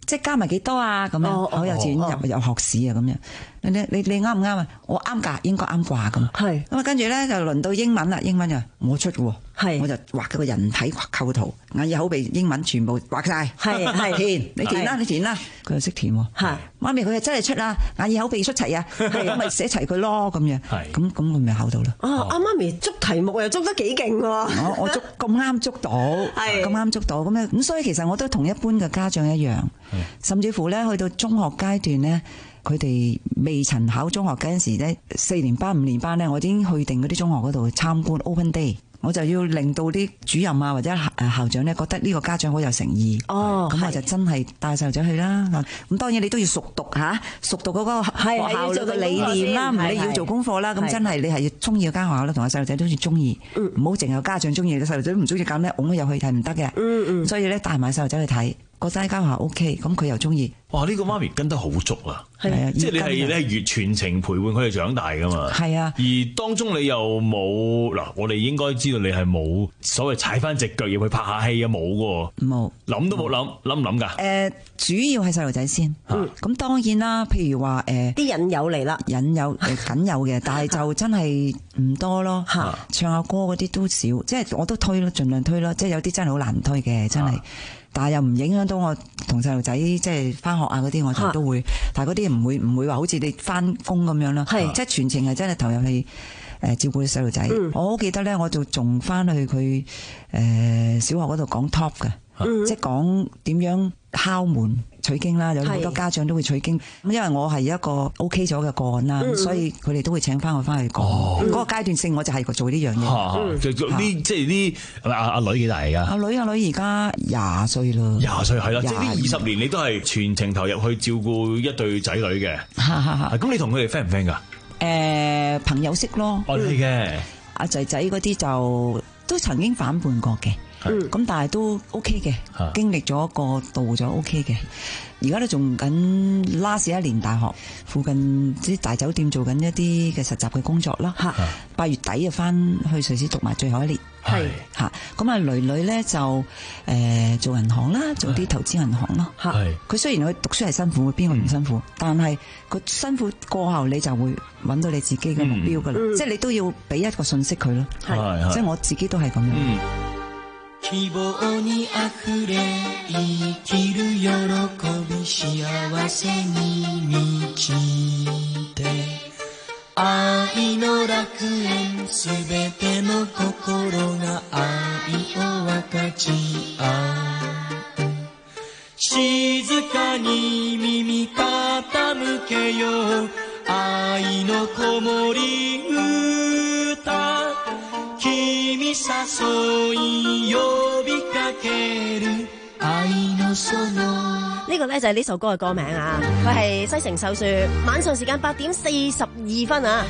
即係加埋幾多啊？咁樣哦我幼稚園入入學試啊咁樣。你你你啱唔啱啊？我啱㗎，應該啱啩咁。 係咁啊，跟住咧就輪到英文啦，英文就我出嘅喎。 係我就畫嗰個人體構圖，眼耳口鼻英文全部畫晒。 係係填，你填啦，你填啦。佢又識填喎。 係媽咪佢係真係出啊，眼耳口鼻出齊啊，咁咪寫齊佢咯咁樣。 係咁咁佢咪考到啦。 哦，阿媽咪捉題目又捉得幾勁喎！ 我我捉咁啱捉到，咁啱捉到咁樣咁，所以其實我都同一般嘅家長一樣，甚至乎咧去到中學階段咧。佢哋未曾考中學嗰陣時咧，四年班、五年班咧，我已經去定嗰啲中學嗰度參觀 Open Day，我就要令到啲主任啊或者誒校長咧覺得呢個家長好有誠意。哦，咁我就真係帶細路仔去啦。咁當然你都要熟讀嚇，熟讀嗰個學校嘅理念啦，唔係你要做功課啦。咁真係你係要中意間學校啦，同個細路仔都要中意，唔好淨係家長中意，細路仔都唔中意咁咧，拱佢入去係唔得嘅。嗯嗯，所以咧帶埋細路仔去睇。覺得呢間學校 O K， 咁佢又中意。 哇！呢、這個媽咪跟得好足啊， 係啊， 即係你係你係越全程陪伴佢哋長大噶嘛。 係啊， 而當中你又冇嗱，我哋應該知道你係冇所謂踩翻隻腳入去拍下戲啊，冇噶， 冇諗都冇諗，諗唔諗㗎？ 誒，主要係細路仔先。嗯，咁當然啦，譬如話誒， 啲引誘嚟啦， 引誘誒緊有嘅，但係就真係唔多咯。嚇，唱下歌嗰啲都少，即係我都推咯，盡量推咯。即係有啲真係好難推嘅，真係。但係又唔影響到我同細路仔即係翻學啊嗰啲，我就都會。但係嗰啲唔會唔會話好似你翻工咁樣啦。係，即係全程係真係投入去誒照顧啲細路仔。我好記得咧，我就仲翻去佢誒小學嗰度講 top 嘅，即係講點樣敲門取經啦。有好多家長都會取經。咁因為我係一個 OK 咗嘅個案啦，所以佢哋都會請翻我翻去講。嗰個階段性我就係做呢樣嘢。 就呢即係啲係咪阿阿女幾大而家？ 阿女阿女而家廿歲啦。 廿歲係啦，即係呢二十年你都係全程投入去照顧一對仔女嘅。咁你同佢哋 friend 唔 friend 㗎？ 誒朋友識咯。 哦係嘅。 阿仔仔嗰啲就都曾經反叛過嘅。咁但係都 OK 嘅，經歷咗個度就 OK 嘅。而家都仲緊 last 一年大學，附近啲大酒店做緊一啲嘅實習嘅工作啦。八月底就翻去瑞士讀埋最後一年。係嚇，咁啊女女咧就誒、呃、做銀行啦，做啲投資銀行咯。嚇，佢雖然佢讀書係辛苦，邊個唔辛苦？但係佢辛苦過後，你就會揾到你自己嘅目標噶啦。嗯、即係你都要俾一個信息佢咯。係，即係我自己都係咁樣。嗯希望にあふれ生きる喜び幸せに満ちて愛の楽園すべての心が愛を分かち合う静かに耳傾けよう愛の子守歌君誘い呼びかける愛の園。 呢個咧就係呢首歌嘅歌名啊，佢係西城秀樹，晚上時間八點四十二分啊。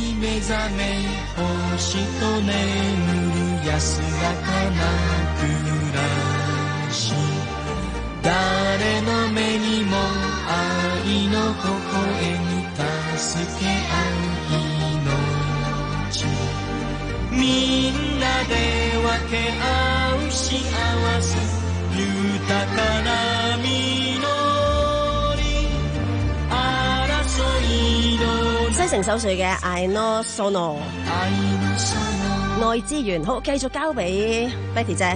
誰の目にも愛の微笑み助け合う命みんなで分け合う幸せ豊かな実り争いの西城秀樹嘅 I know sono 愛資源。好，繼續交俾 Betty 姐。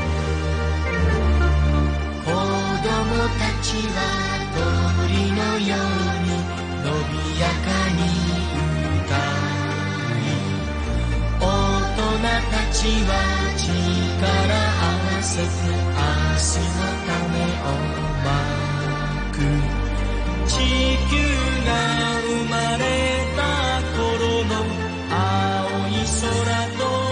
子供たちは鳥のように伸びやかに歌い大人たちは力合わせて明日のためをまく地球が生まれた頃の青い空と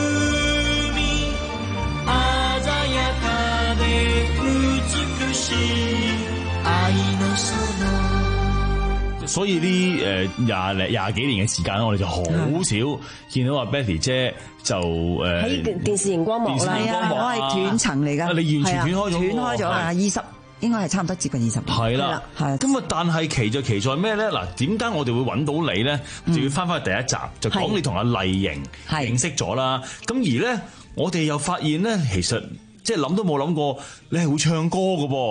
所以呢誒廿零廿幾年嘅時間，我哋就好少見到話 Betty 姐就誒喺電電視熒光幕啦， 我係斷層嚟㗎， 你完全斷開咗， 斷開咗啊！二十應該係差唔多接近二十年。 係啦，係。咁啊，但係奇就奇在咩咧？嗱，點解我哋會揾到你咧？就要翻返去第一集，就講你同阿麗瑩認識咗啦。咁而咧，我哋又發現咧，其實即係諗都冇諗過，你係會唱歌㗎噃。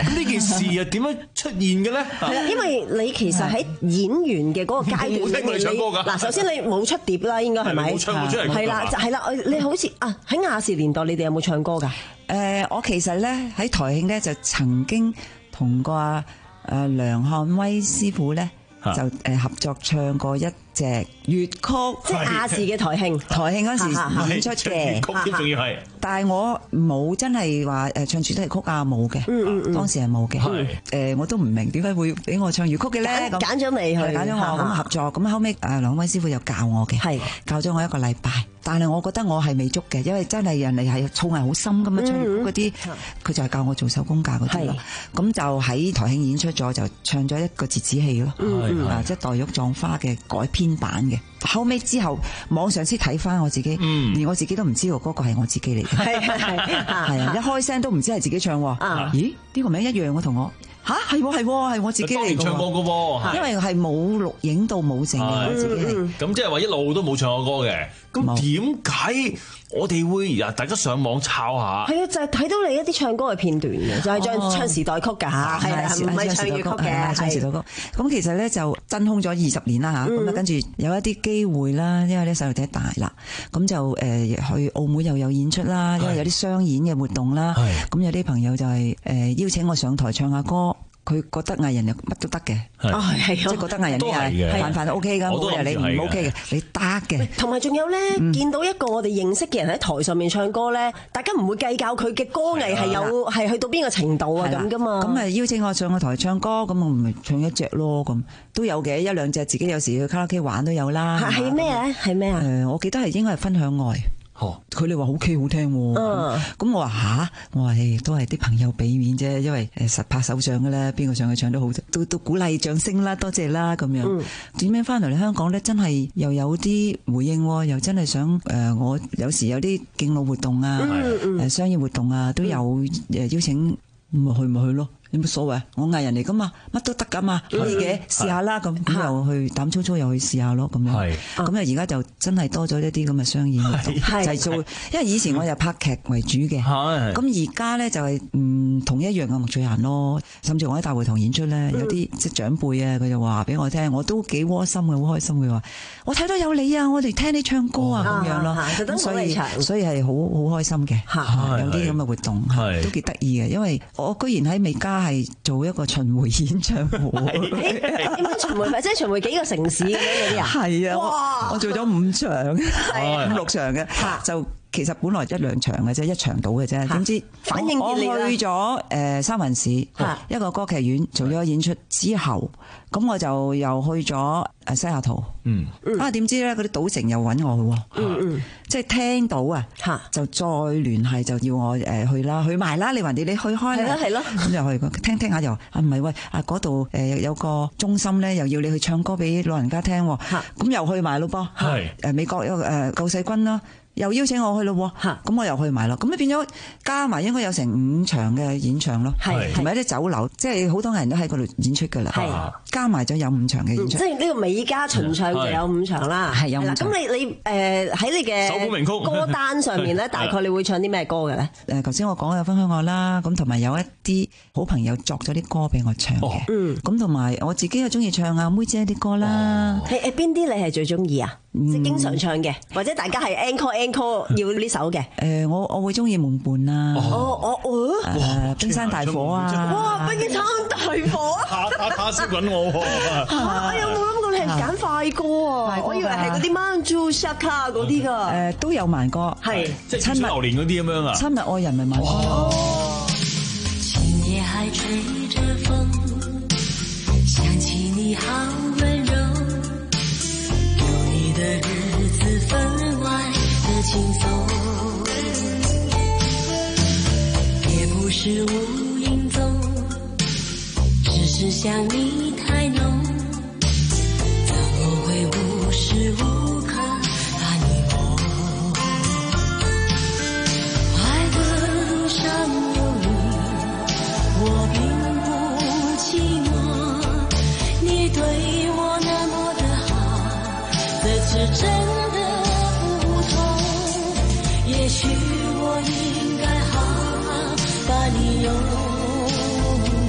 咁呢件事又點樣出現嘅咧？ 係啦，因為你其實喺演員嘅嗰個階段， 冇聽過你唱歌㗎。 嗱，首先你冇出碟啦，應該係咪？ 冇唱過出嚟㗎。 係啦，就係啦，你好似啊喺亞視年代，你哋有冇唱歌㗎？ 誒，我其實咧喺台慶咧就曾經同個阿誒梁漢威師傅咧就誒合作唱過一隻粵曲， 即係亞視嘅台慶， 台慶嗰時演出嘅， 粵曲仲要係。 但係我冇真係話誒唱主題曲啊，冇嘅，嗯嗯當時係冇嘅。誒我都唔明點解會俾我唱粵曲嘅咧？ 咁揀咗你去， 揀咗我咁合作，咁後尾誒梁漢威師傅又教我嘅，係教咗我一個禮拜。但係我覺得我係未足嘅，因為真係人哋係造詣好深咁樣唱嗰啲，佢就係教我做手工架嗰啲咯。咁就喺台慶演出咗，就唱咗一個折子戲咯，啊即係黛玉葬花嘅改編版嘅。後尾之後網上先睇翻我自己，連我自己都唔知道嗰個係我自己嚟嘅。係係係啊！一開聲都唔知係自己唱喎。咦？呢個名一樣嘅同我。吓係喎係喎係我自己嚟唱過嘅喎， 因為係冇錄影到冇剩嘅我自己嚟。 咁即係話一路都冇唱過歌嘅。咁點解我哋會啊大家上網抄下？ 係啊，就係睇到你一啲唱歌嘅片段嘅，就係唱唱時代曲㗎嚇，係啊，唔係唱粵曲嘅， 唱時代曲。咁其實咧就真空咗二十年啦嚇，咁啊跟住有一啲機會啦，因為啲細路仔大啦，咁就誒去澳門又有演出啦，因為有啲商演嘅活動啦，咁有啲朋友就係誒邀請我上台唱下歌。佢覺得藝人又乜都得嘅， 係即係覺得藝人啲嘢泛泛都 OK 㗎，冇人你唔 OK 嘅，你得嘅。 同埋仲有咧，見到一個我哋認識嘅人喺台上面唱歌咧，大家唔會計較佢嘅歌藝係有係去到邊個程度啊咁噶嘛。 咁啊邀請我上個台唱歌，咁我咪唱一隻咯，咁都有嘅，一兩隻自己有時去卡拉 OK 玩都有啦。 係咩咧？係咩啊？ 誒，我記得係應該係分享愛。佢哋話好 K 好聽喎，咁我話吓，我話誒都係啲朋友俾面啫，因為誒實拍手掌嘅咧，邊個上去唱都好，都都鼓勵掌聲啦，多謝啦咁樣。點樣翻嚟香港咧，真係又有啲回應，又真係想誒，我有時有啲敬老活動啊，誒商業活動啊，都有誒邀請，咁咪去咪去咯。有乜所謂？我藝人嚟噶嘛，乜都得噶嘛，可以嘅，試下啦咁，咁又去膽粗粗又去試下咯咁樣。咁啊而家就真係多咗一啲咁嘅商演活動，就係做，因為以前我就拍劇為主嘅，咁而家咧就係唔同一樣嘅麥翠嫻咯。甚至我喺大會堂演出咧，有啲即係長輩啊，佢就話俾我聽，我都幾窩心嘅，好開心。佢話我睇到有你啊，我哋聽你唱歌啊咁樣咯。咁所以所以係好好開心嘅，有啲咁嘅活動都幾得意嘅，因為我居然喺美加係做一個巡迴演唱會， 點樣巡迴？即係巡迴幾個城市咁樣嗰啲啊？ 係啊，我我做咗五場、五六場嘅，就其實本來一兩場嘅啫，一場到嘅啫。點知反應熱烈啦！ 我去咗誒三藩市一個歌劇院做咗演出之後，咁我就又去咗誒西雅圖。嗯，啊點知咧嗰啲賭城又揾我嘅喎。嗯嗯，即係聽到啊，就再聯繫就要我誒去啦，去埋啦！你話你你去開啦，係咯係咯，咁就去聽聽下又啊唔係喂啊嗰度誒有個中心咧，又要你去唱歌俾老人家聽，咁又去埋咯噃。係誒美國有誒救世軍啦。又邀請我去咯，咁我又去埋咯，咁咧變咗加埋應該有成五場嘅演唱咯，同埋一啲酒樓，即係好多人都喺嗰度演出噶啦，加埋咗有五場嘅演出。 即係呢個美加巡唱就有五場啦，係有五場。咁你你誒喺你嘅首本名曲歌單上面咧，大概你會唱啲咩歌嘅咧？ 誒，頭先我講有分享我啦，咁同埋有一啲好朋友作咗啲歌俾我唱嘅，咁同埋我自己又中意唱阿妹姐啲歌啦。 誒誒，邊啲你係最中意啊？即係經常唱嘅，或者大家係 encore encore 要呢首嘅。 誒，我我會中意夢伴啊。 哦哦哦。 誒，冰山大火啊。 哇，冰山大火啊！ 打打燒滾我喎。 我有冇諗過你係揀快歌啊？我以為係嗰啲 Manju Shaka 嗰啲㗎。 誒，都有慢歌。 係。 即係親密流年嗰啲咁樣啊。 親密愛人咪慢歌。 今夜還吹着風，想起你好溫柔。的日子分外的輕鬆，也不是無影蹤，只是想你太濃，怎麼會無時無刻把你摸？愛的路上有你，我並不寂寞，你對我那麼的好，這次真的不同，也許我應該好好把你擁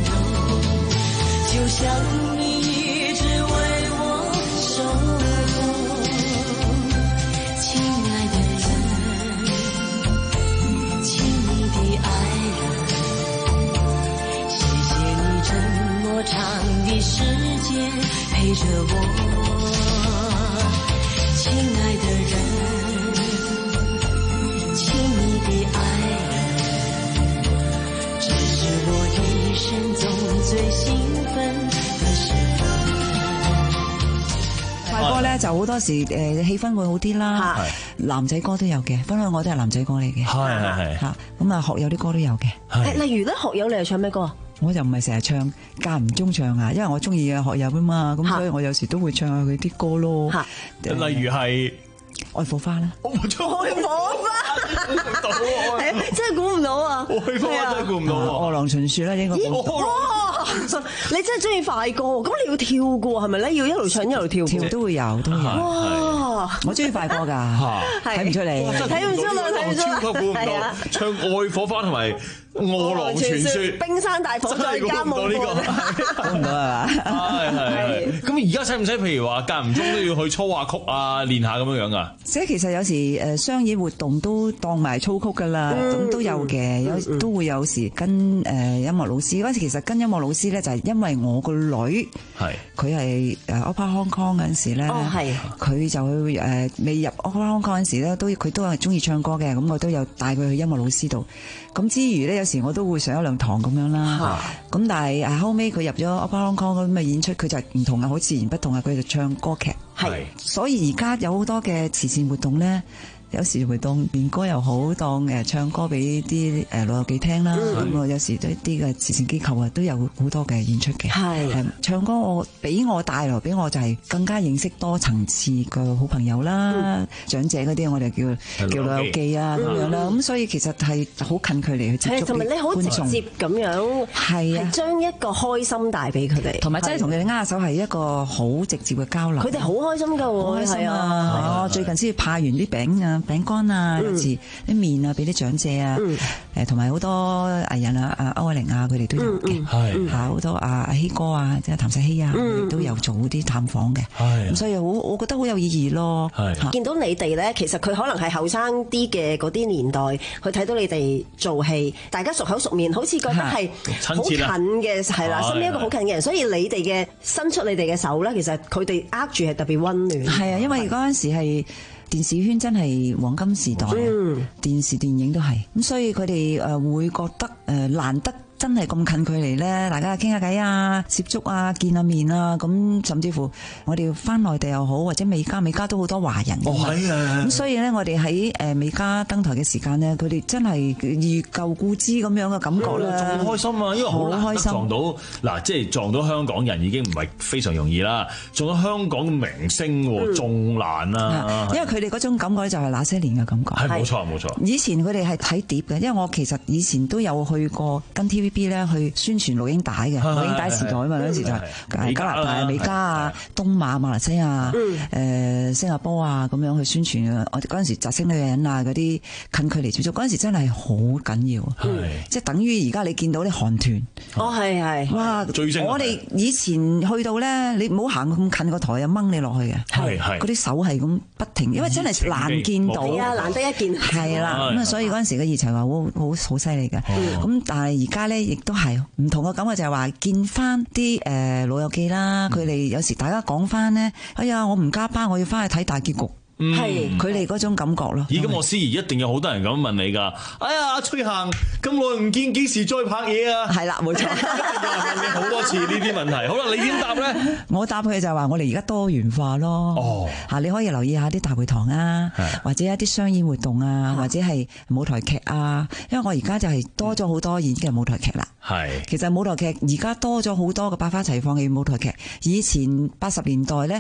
想你一直為我守候，親愛的人，親密的愛人，謝謝你這麼長的時間陪着我，親愛的人，親密的愛人，這是我一生中最興奮的時分。 快歌咧就好多時誒氣氛會好啲啦，男仔歌都有嘅，分享我都係男仔歌嚟嘅， 係係係嚇咁啊學友啲歌都有嘅。 誒例如咧，學友你係唱咩歌啊？ 我就唔係成日唱，間唔中唱啊，因為我中意嘅學友啊嘛，咁所以我有時都會唱下佢啲歌咯。 例如係愛火花啦， 我唔錯， 愛火花，估唔到喎，真係估唔到啊！ 愛火花真係估唔到喎， 餓狼傳說啦應該估。 哇！你真係中意快歌，咁你要跳嘅喎，係咪咧？要一路唱一路跳。 跳都會有，都會有。 哇！ 我中意快歌㗎，睇唔出嚟， 睇唔出啦，睇唔出啦， 超級估唔到，唱愛火花同埋餓狼傳說， 冰山大火再加冇呢個， 估唔到係嘛？ 係係。咁而家使唔使譬如話間唔中都要去操下曲啊，練下咁樣樣啊？ 即係其實有時誒商業活動都當埋操曲㗎啦，咁都有嘅，有都會有時跟誒音樂老師嗰陣時，其實跟音樂老師咧就係因為我個女係佢係誒 Opera Hong Kong 嗰陣時咧，佢就去誒未入 Opera Hong Kong 嗰陣時咧，都佢都係中意唱歌嘅，咁我都有帶佢去音樂老師度。咁之餘咧，有時我都會上一兩堂咁樣啦。咁但係誒後尾佢入咗 Opera Hong Kong 咁嘅演出，佢就唔同啊，好自然不同啊，佢就唱歌劇。係，所以而家有好多嘅慈善活動咧。有時會當練歌又好，當誒唱歌俾啲誒老友記聽啦。咁我、嗯、有時都啲嘅慈善機構啊，都有好多嘅演出嘅。係唱歌我，我俾我帶來俾我就係更加認識多層次嘅好朋友啦，嗯、長者嗰啲我哋叫叫老友記啊咁、嗯、樣啦。咁、嗯、所以其實係好近距離去接觸啲觀眾。同埋你好直接咁樣，係啊，將一個開心帶俾佢哋，同埋真係同佢哋握下手係一個好直接嘅交流。佢哋好開心㗎喎，好開心啊！我最近先派完啲餅啊〜餅乾啊，有時啲麵啊，俾啲長者啊，誒同埋好多藝人啊，阿歐偉玲啊，佢哋都有嘅，係嚇好多阿阿希哥啊，即係譚石希啊，佢哋都有做啲探訪嘅，係咁所以好，我覺得好有意義咯。係見到你哋咧，其實佢可能係後生啲嘅嗰啲年代，去睇到你哋做戲，大家熟口熟面，好似覺得係好近嘅，係啦，身邊一個好近嘅人，所以你哋嘅伸出你哋嘅手咧，其實佢哋握住係特別溫暖。係啊，因為嗰陣時係。電視圈真係黃金時代，嗯、電視電影都係，咁所以佢哋誒會覺得誒難得。真係咁近距離咧，大家傾下偈啊、接觸啊、見下面啊，咁甚至乎我哋翻內地又好，或者美加美加都好多華人。哦，係啊！咁所以咧，我哋喺誒美加登台嘅時間咧，佢哋真係如舊故知咁樣嘅感覺啦。 仲開心啊！因為好難得撞到嗱，即係撞到香港人已經唔係非常容易啦，撞到香港嘅明星仲難啦。因為佢哋嗰種感覺就係那些年嘅感覺。係冇錯冇錯。以前佢哋係睇碟嘅，因為我其實以前都有去過跟 T V B 咧去宣傳錄影帶嘅，錄影帶時代啊嘛，嗰陣時就係加拿大、美加啊、東馬、馬來西亞、誒新加坡啊咁樣去宣傳啊。我哋嗰陣時摘星女人啊嗰啲近距離接觸，嗰陣時真係好緊要，即係等於而家你見到啲韓團。哦，係係。哇！我哋以前去到咧，你唔好行咁近個台啊，掹你落去嘅。係係。嗰啲手係咁不停，因為真係難見到。係啊，難得一見。係啦，咁啊，所以嗰陣時嘅熱情話好好好犀利嘅。咁但係而家咧。亦都係唔同嘅感覺，就係話見翻啲誒老友記啦，佢哋有時大家講翻咧，哎呀，我唔加班，我要翻去睇大結局。係佢哋嗰種感覺咯。咦，咁我思怡一定有好多人咁問你㗎。哎呀，阿崔行咁耐唔見，幾時再拍嘢啊？係啦，冇錯。問你好多次呢啲問題。好啦，你點答咧？我答佢就係話：我哋而家多元化咯。哦，嚇你可以留意下啲大會堂啊，或者一啲商演活動啊，或者係舞台劇啊。因為我而家就係多咗好多演嘅舞台劇啦。係。其實舞台劇而家多咗好多嘅百花齊放嘅舞台劇。以前八十年代咧。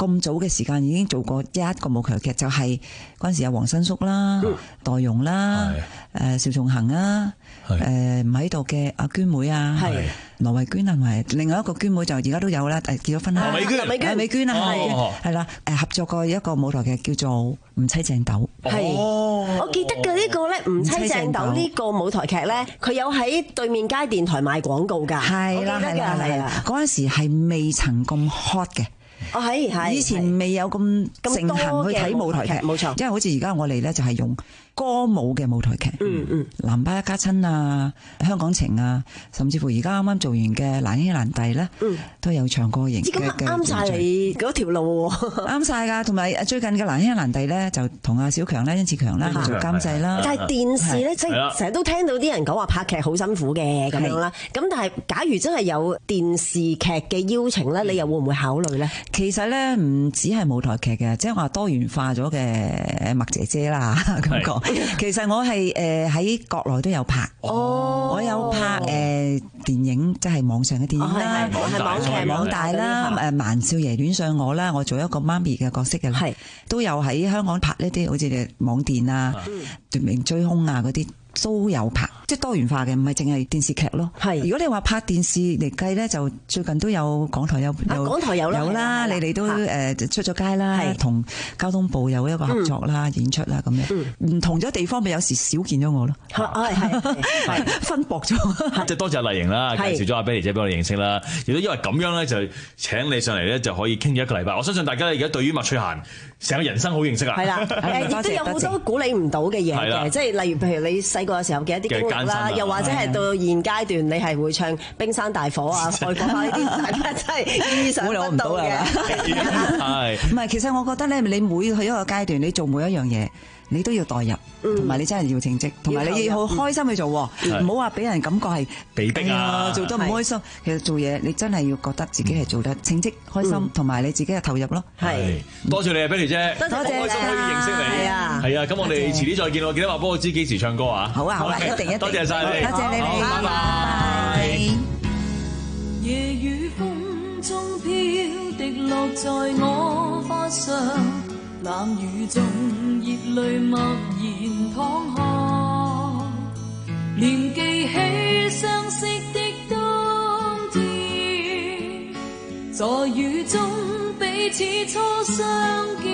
咁早嘅時間已經做過一個舞台劇，就係嗰陣時有黃新叔啦、嗯、代容啦、誒邵仲衡啊、誒唔喺度嘅阿娟妹啊、羅慧娟啊，同埋另外一個娟妹就而家都有啦，誒結咗婚啦。 羅美娟， 羅美娟，美娟啊，係係啦，誒合作過一個舞台劇叫做《唔妻鄭豆》。 係，我記得嘅呢個咧，《唔妻鄭豆》呢個舞台劇咧，佢有喺對面街電台賣廣告㗎。 係啦，係啦，係啦，嗰陣時係未曾咁 hot 嘅。 哦，係係， 以前未有咁盛行去睇舞台劇，冇錯。因為好似而家我哋咧就係用歌舞嘅舞台劇，嗯嗯，南巴一家親啊，香港情啊，甚至乎而家啱啱做完嘅難兄難弟咧，嗯，都有唱歌型嘅。 咁啱晒你嗰條路喎， 啱晒㗎。同埋最近嘅難兄難弟咧，就同阿小強啦、殷志強啦做監製啦。 但係電視咧，即係成日都聽到啲人講話拍劇好辛苦嘅咁樣啦。咁但係假如真係有電視劇嘅邀請咧，你又會唔會考慮咧？ 其實咧唔止係舞台劇嘅，即係話多元化咗嘅麥姐姐啦咁講。其實我係誒喺國內都有拍，哦、我有拍誒、呃、電影，即係網上嘅電影啦，係網劇網大啦，誒《蠻少爺戀上我》啦，我做一個媽咪嘅角色嘅，係都有喺香港拍呢啲好似誒網電啊、奪命追兇啊嗰啲。都有拍，即係多元化嘅，唔係淨係電視劇咯。係，如果你話拍電視嚟計咧，就最近都有港台有，有港台有啦， 有啦，你哋都誒出咗街啦，同交通部有一個合作啦、演出啦咁樣。唔同咗地方，咪有時少見咗我咯。係係分薄咗。 即係多謝麗瑩啦，介紹咗阿 Billy 姐俾我哋認識啦。亦都因為咁樣咧，就請你上嚟咧，就可以傾咗一個禮拜。我相信大家而家對於麥翠嫻成個人生好認識啊。係啦， 亦都有好多估你唔到嘅嘢嘅，即係例如譬如你細個嘅時候嘅一啲經歷啦，又或者係到現階段你係會唱冰山大火啊、愛國啊呢啲，大家真係意想不到嘅。 係唔係？其實我覺得咧，你每去一個階段，你做每一樣嘢，你都要代入，同埋你真係要稱職，同埋你要好開心去做，唔好話俾人感覺係被逼啊， 做得唔開心。其實做嘢你真係要覺得自己係做得稱職、開心，同埋你自己嘅投入咯。係， 多謝你啊，Billy 姐， 多謝， 開心可以認識你。係啊，係啊，咁我哋遲啲再見，我記得話幫我知幾時唱歌啊。 好啊，好啊，一定一定。 多謝晒你， 多謝你哋， 拜拜。 夜雨風中飄，滴落在我髮上，冷雨中熱淚默然淌下，連記起相識的冬天，在雨中彼此初相見，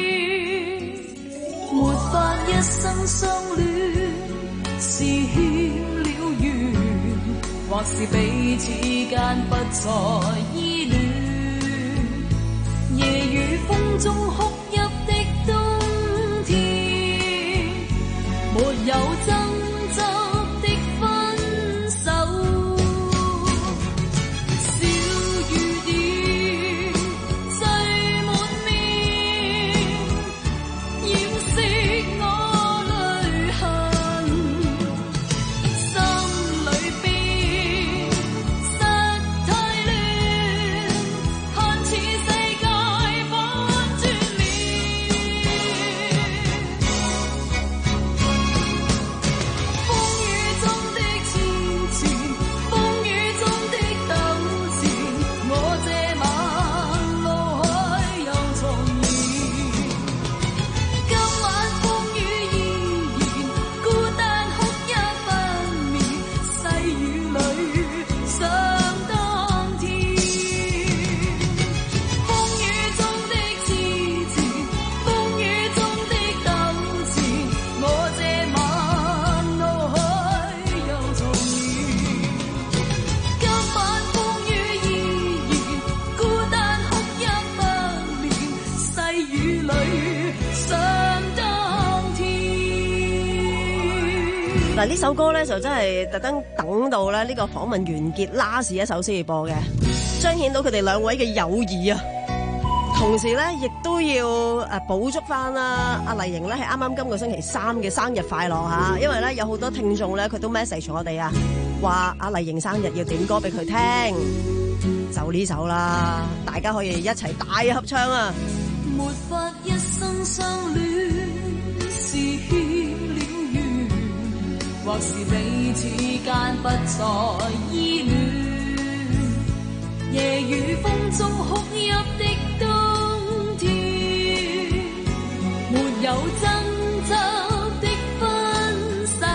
沒法一生相戀，是欠了緣，或是彼此間不再依戀，夜雨風中哭泣的冬天，沒有爭執的分手，小雨點擠滿面，掩飾我淚痕，心裏邊實太亂，看似世界反轉了。風雨中的纏纏，風雨中的糾纏，我這晚路海又重現。今晚風雨依然，孤單哭泣不眠，細雨裏想當天。風雨中的痴纏，風雨中的糾纏，我這晚腦海又重現。今晚風雨依然，孤單哭泣不眠，細雨裏想當天。 嗱，呢首歌咧就真係特登等到咧呢個訪問完結 last 一首先至播嘅，彰顯到佢哋兩位嘅友誼啊！同時咧，亦都要誒補祝翻啦，阿麗瑩咧係啱啱今個星期三嘅生日快樂嚇，因為咧有好多聽眾咧佢都 message 我哋啊，話阿麗瑩生日要點歌俾佢聽，就呢首啦，大家可以一齊大合唱啊！ 沒法一生相戀，是欠了緣，或是彼此間不再依戀，夜雨風中哭泣的冬有爭執的分手，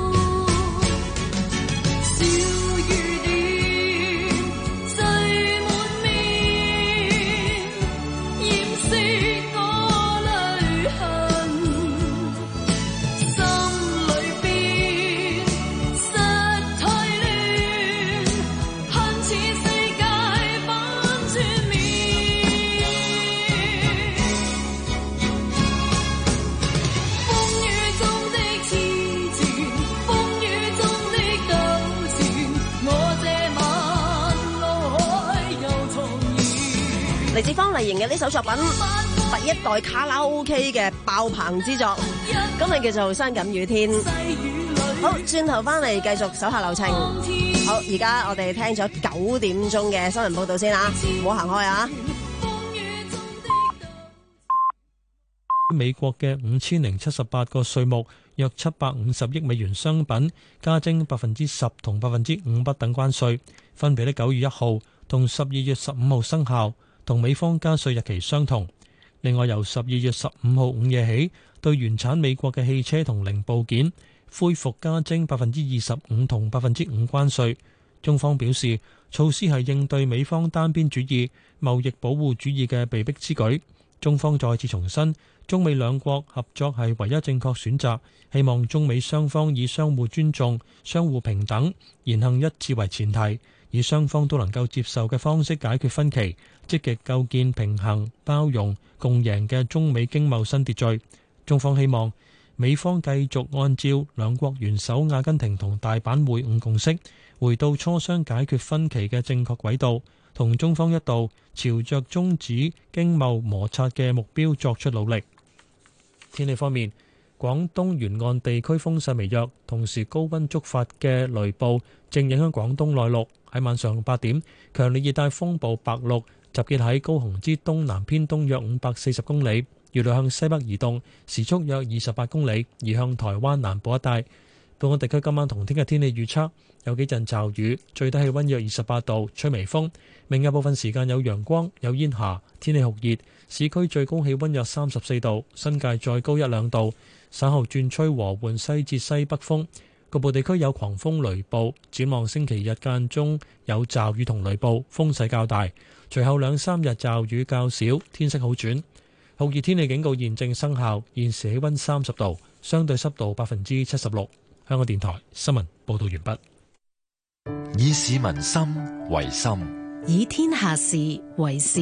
笑與臉聚滿面，掩飾我淚痕，心裏邊失退亂，恨似世界反轉面。 嚟自方麗瑩嘅呢首作品，第一代卡拉 OK 嘅爆棚之作，今日叫做《傷感雨天》。好，轉頭翻嚟繼續手下留情。好，而家我哋聽咗九點鐘嘅新聞報道先啊，唔好行開啊！ 美國嘅五千零七十八個稅目，約七百五十億美元商品加徵百分之十同百分之五不等關稅，分別喺九月一號同十二月十五號生效，同美方加稅日期相同。另外，由十二月十五號午夜起，對原產美國嘅汽車同零部件恢復加徵百分之二十五同百分之五關稅。中方表示，措施係應對美方單邊主義、貿易保護主義嘅被逼之舉。中方再次重申，中美兩國合作係唯一正確選擇，希望中美雙方以相互尊重、相互平等、言行一致為前提，以雙方都能夠接受嘅方式解決分歧，積極構建平衡、包容、共贏嘅中美經貿新秩序。中方希望美方繼續按照兩國元首阿根廷同大阪會晤共識，回到磋商解決分歧嘅正確軌道，同中方一道朝着終止經貿摩擦嘅目標作出努力。天氣方面，廣東沿岸地區風勢微弱，同時高溫觸發嘅雷暴正影響廣東內陸。喺晚上八點，強烈熱帶風暴白鹿集結喺高雄之東南偏東約五百四十公里，預料向西北移動，時速約二十八公里，移向台灣南部一帶。本港地區今晚同聽日天氣預測有幾陣驟雨，最低氣溫約二十八度，吹微風。明日部分時間有陽光，有煙霞，天氣酷熱，市區最高氣溫約三十四度，新界再高一兩度。稍後轉吹和緩西至西北風，局部地區有狂風雷暴。展望星期日間中有驟雨同雷暴，風勢較大。隨後兩三日驟雨較少，天色好轉。酷熱天氣警告現正生效，現時氣溫三十度，相對濕度百分之七十六。香港電台新聞報道完畢。 以市民心為心， 以天下事為事。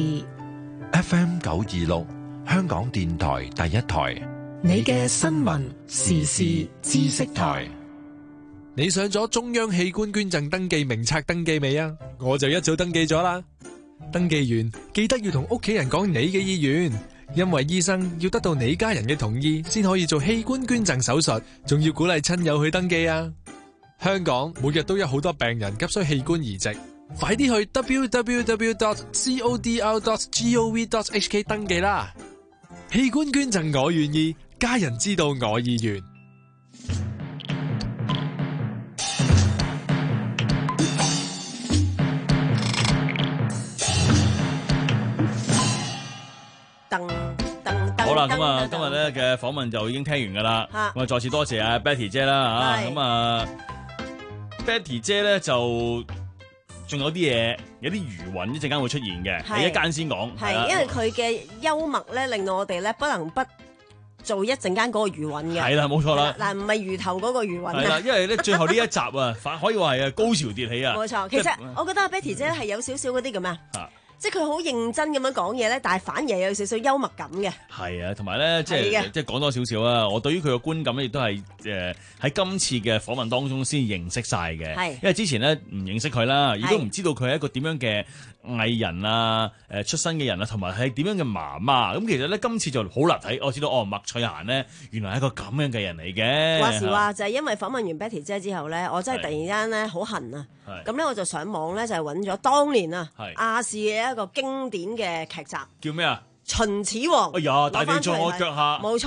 F M 九二六，香港電台第一台， 你嘅新聞時事知識台。 你上咗中央器官捐贈登記名冊登記未啊？我就一早登記咗啦。登記完記得要同屋企人講你嘅意願，因為醫生要得到你家人嘅同意先可以做器官捐贈手術，仲要鼓勵親友去登記啊！香港每日都有好多病人急需器官移植，快啲去 w w w dot codr dot gov dot h k 登記啦！器官捐贈我願意，家人知道我意願。 好啦，咁啊，今日咧嘅訪問就已經聽完噶啦。咁啊，再次多謝阿 Betty 姐啦嚇。咁啊 ，Betty 姐咧就仲有啲嘢，有啲餘韻一陣間會出現嘅。係一間先講。 係因為佢嘅幽默咧，令到我哋咧不能不做一陣間嗰個餘韻嘅。係啦，冇錯啦。 嗱，唔係魚頭嗰個餘韻。 係啦，因為咧最後呢一集啊，反可以話係高潮迭起啊。 冇錯，其實我覺得阿 Betty 姐係有少少嗰啲咁啊。即係佢好認真咁樣講嘢咧，但係反而有少少幽默感嘅。係啊，同埋咧，即係即係講多少少啊！我對於佢嘅觀感咧，亦都係誒喺今次嘅訪問當中先認識晒嘅。係，因為之前咧唔認識佢啦，亦都唔知道佢係一個點樣嘅藝人啊，誒出身嘅人啊，同埋係點樣嘅媽媽。咁其實咧，今次就好立體，我知道哦，麥翠嫻呢，原來係一個咁樣嘅人嚟嘅。 話時話就係因為訪問完 Betty 姐之後咧，我真係突然間咧好痕啊！咁咧我就上網咧就係揾咗當年啊亞視嘅一個經典嘅劇集， 叫咩啊？ 秦始皇。 哎呀，大地在我腳下。 冇錯，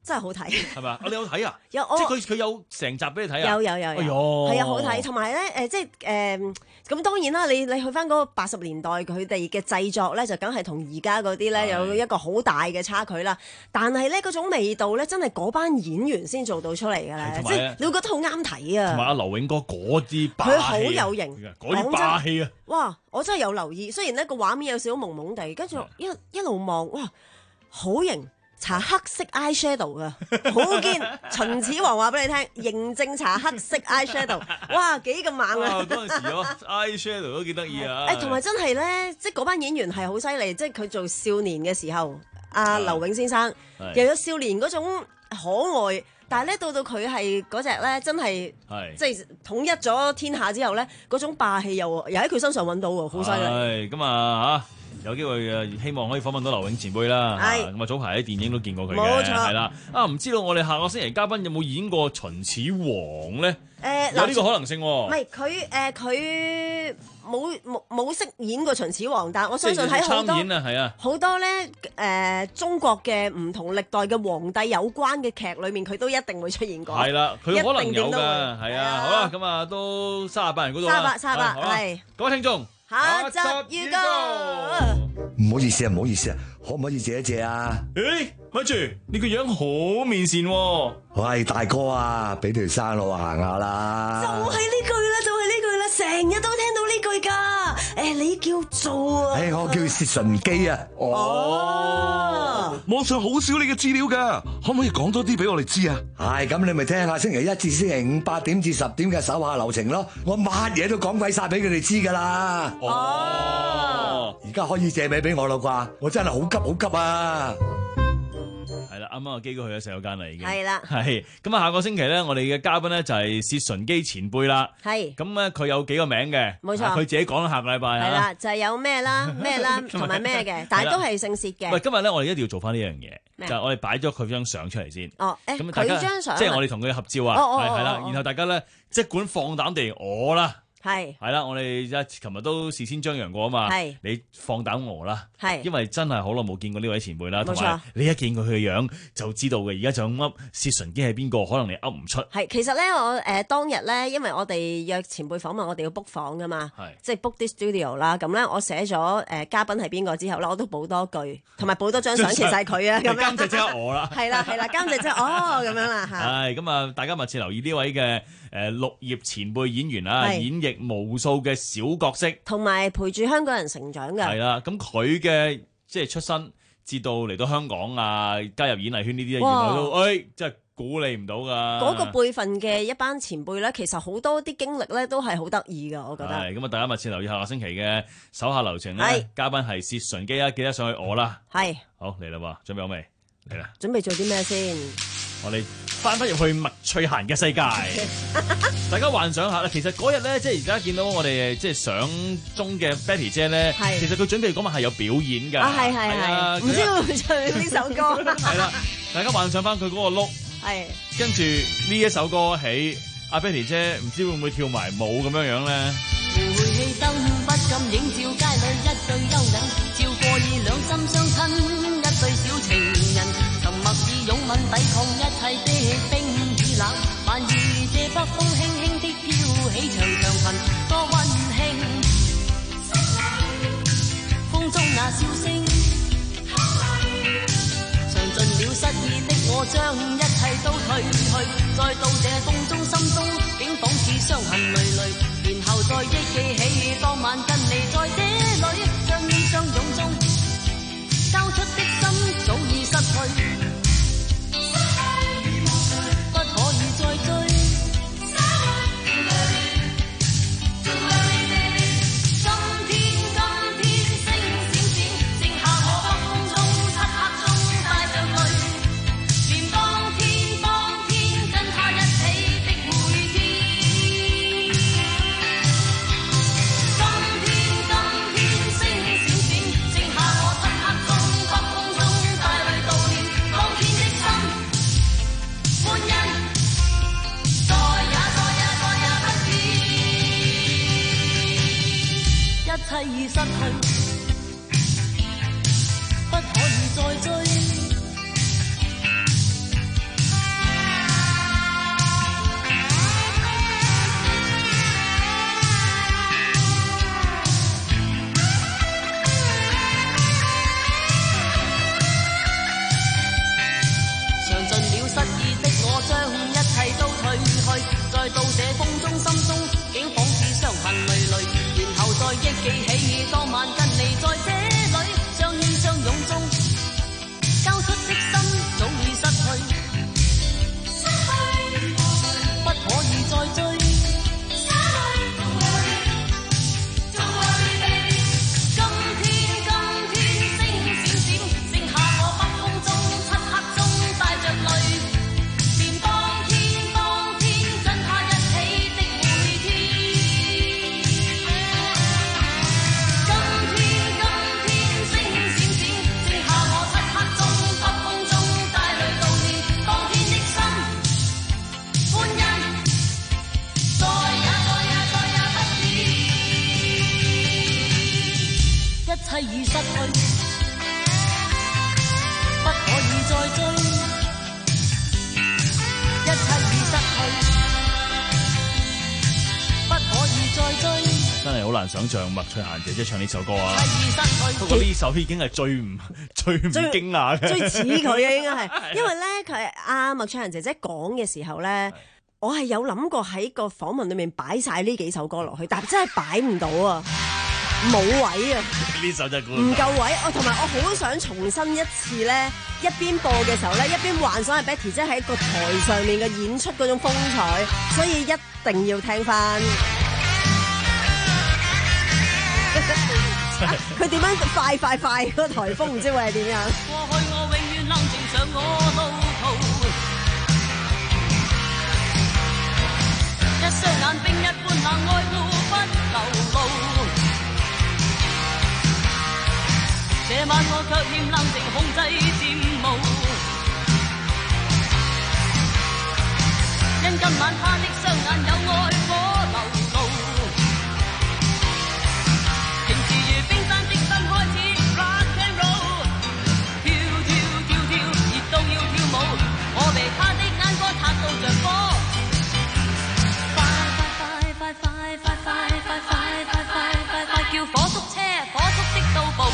真係好睇， 係咪啊？你有睇啊？ 有， 即係佢佢有成集俾你睇啊？ 有有有有，係啊，好睇。同埋咧，誒，即係誒，咁當然啦，你你去翻嗰個八十年代佢哋嘅製作咧，就梗係同而家嗰啲咧有一個好大嘅差距啦。但係咧嗰種味道咧，真係嗰班演員先做到出嚟㗎啦，即係你會覺得好啱睇啊。 同埋阿劉永哥嗰啲霸氣， 佢好有型， 嗰啲霸氣啊！ 哇！我真係有留意，雖然呢個畫面有少少朦朦地，跟住一一路望，哇，好型！搽黑色 eye shadow 噶，好堅。秦始皇話俾你聽，認證搽黑色 eye shadow， 哇，幾咁猛啊！ 嗰陣時咯 eye shadow 都幾得意啊！ 誒，同埋真係咧，即係嗰班演員係好犀利，即係佢做少年嘅時候，阿劉永先生又有少年嗰種可愛，但係咧到到佢係嗰隻咧，真係即係統一咗天下之後咧，嗰種霸氣又又喺佢身上揾到喎，好犀利。 係咁啊嚇！有機會誒，希望可以訪問到劉永前輩啦。係咁啊，早排喺電影都見過佢嘅，冇錯，係啦。啊，唔知道我哋下個星期嘉賓有冇演過秦始皇咧？誒，有呢個可能性喎。 唔係佢誒，佢冇冇冇識演過秦始皇，但係我相信喺好多係啊好多咧誒中國嘅唔同歷代嘅皇帝有關嘅劇裏面，佢都一定會出現過。 係啦，佢可能有㗎，係啊。好啦，咁啊都三十八人嗰度啦。 三百三百係各位聽眾。 下集預告， 唔好意思啊，唔好意思啊，可唔可以借一借啊？ 誒，咪住，你個樣好面善喎。 喂，大哥啊，俾條山路行下啦。 就係呢句啦，就係呢句啦，成日都聽到呢句噶。誒，你叫做啊？ 誒，我叫薛順基啊。 哦， 網上好少你嘅資料噶，可唔可以講多啲俾我哋知啊？係，咁你咪聽下星期一至星期五八點至十點嘅手下留情咯。我乜嘢都講鬼晒俾佢哋知噶啦。哦，而家可以借尾俾我啦啩？我真係好急好急啊！ 係啦，啱啱阿基哥去咗洗手間啦，已經係啦。 係咁啊，下個星期咧，我哋嘅嘉賓咧就係薛順基前輩啦。 係咁咧，佢有幾個名嘅， 冇錯， 佢自己講啦。下個禮拜係啦，就係有咩啦、咩啦同埋咩嘅，但係都係姓薛嘅。 喂，今日咧，我哋一定要做翻呢樣嘢，就係我哋擺咗佢張相出嚟先。 哦，誒， 咁大家佢張相， 即係我哋同佢合照啊，係係啦，然後大家咧即管放膽地我啦。 係係啦，我哋一琴日都事先張揚過啊嘛。係你放膽我啦，係因為真係好耐冇見過呢位前輩啦，同埋你一見佢嘅樣就知道嘅。而家就噏薛順基係邊個，可能你噏唔出。係其實咧，我誒、呃、當日咧，因為我哋約前輩訪問，我哋要 book 房噶嘛，即係 book 啲 studio 啦。咁咧，我寫咗誒嘉賓係邊個之後咧，我都補多句，同埋補多張相，其實係佢啊。咁樣監製即刻我啦。 係啦係啦，監製即係哦咁樣啦嚇。 係咁啊，大家密切留意呢位嘅誒綠葉前輩演員啊，演繹無數嘅小角色， 同埋陪住香港人成長嘅。 係啦，咁佢嘅即係出身，至到嚟到香港啊，加入演藝圈呢啲咧，原來都誒，真係估你唔到噶。 嗰個輩份嘅一班前輩咧，其實好多啲經歷咧，都係好得意噶，我覺得。係咁啊，大家密切留意下個星期嘅手下留情咧，嘉賓係薛順基啊，記得上去我啦。係，好嚟啦喎，準備好未？嚟啦！準備做啲咩先？ 我哋翻返入去麥翠嫻嘅世界，大家幻想下啦。其實嗰日咧，即係而家見到我哋即係相中嘅 Betty 姐咧，其實佢準備嗰晚係有表演㗎。啊，係係係，唔知會唔會唱呢首歌？係啦，大家幻想翻佢嗰個 look，係跟住呢一首歌起，阿 Betty 姐唔知會唔會跳埋舞咁樣樣咧？煤氣燈不禁映照街裏一對幽人，照過二兩心相親，一對小情人，沉默以擁吻抵抗一切的冰與冷。萬遇這北風輕輕的飄起長長裙，多溫馨。風中那笑聲，嘗盡了失意的我，將一切都退去，再到這風中心中，竟仿似傷痕累累。然後再憶記起當晚跟你在這裏相依相擁中，交出的心早已失去，不可以再追。一切已失去，不可以再追。 失意的我將一切都退去，再到這風中心中竟仿似傷痕累累，然後再憶記起當晚跟你在這裏相依相擁中，交出的心早已失去，失去不可以再追。一切已失去，不可以再追。一切已失去，不可以再追。 真係好難想像麥翠嫻姐姐唱呢首歌啊！ 一切已失去， 不過呢首已經係最唔最唔驚訝嘅， 最似佢嘅應該係，因為咧佢阿麥翠嫻姐姐講嘅時候咧，我係有諗過喺個訪問裏面擺晒呢幾首歌落去，但係真係擺唔到啊！冇位啊！ 呢首真係唔夠位，我同埋我好想重新一次咧，一邊播嘅時候咧，一邊幻想係 Betty 姐喺個台上面嘅演出嗰種風采，所以一定要聽翻。佢點樣快快快嗰個颱風唔知會係點樣？ 過去我永遠冷靜上我路途，一雙眼冰一般冷愛護不流露。這晚我卻欠冷靜控制漸無，因今晚他的雙眼有愛火流露，平時如冰山的心開始 rock and roll， 跳跳跳跳熱到要跳舞，我被他的眼光嚇到着火，快快快快快快快快快快快快叫火速車火速的到步。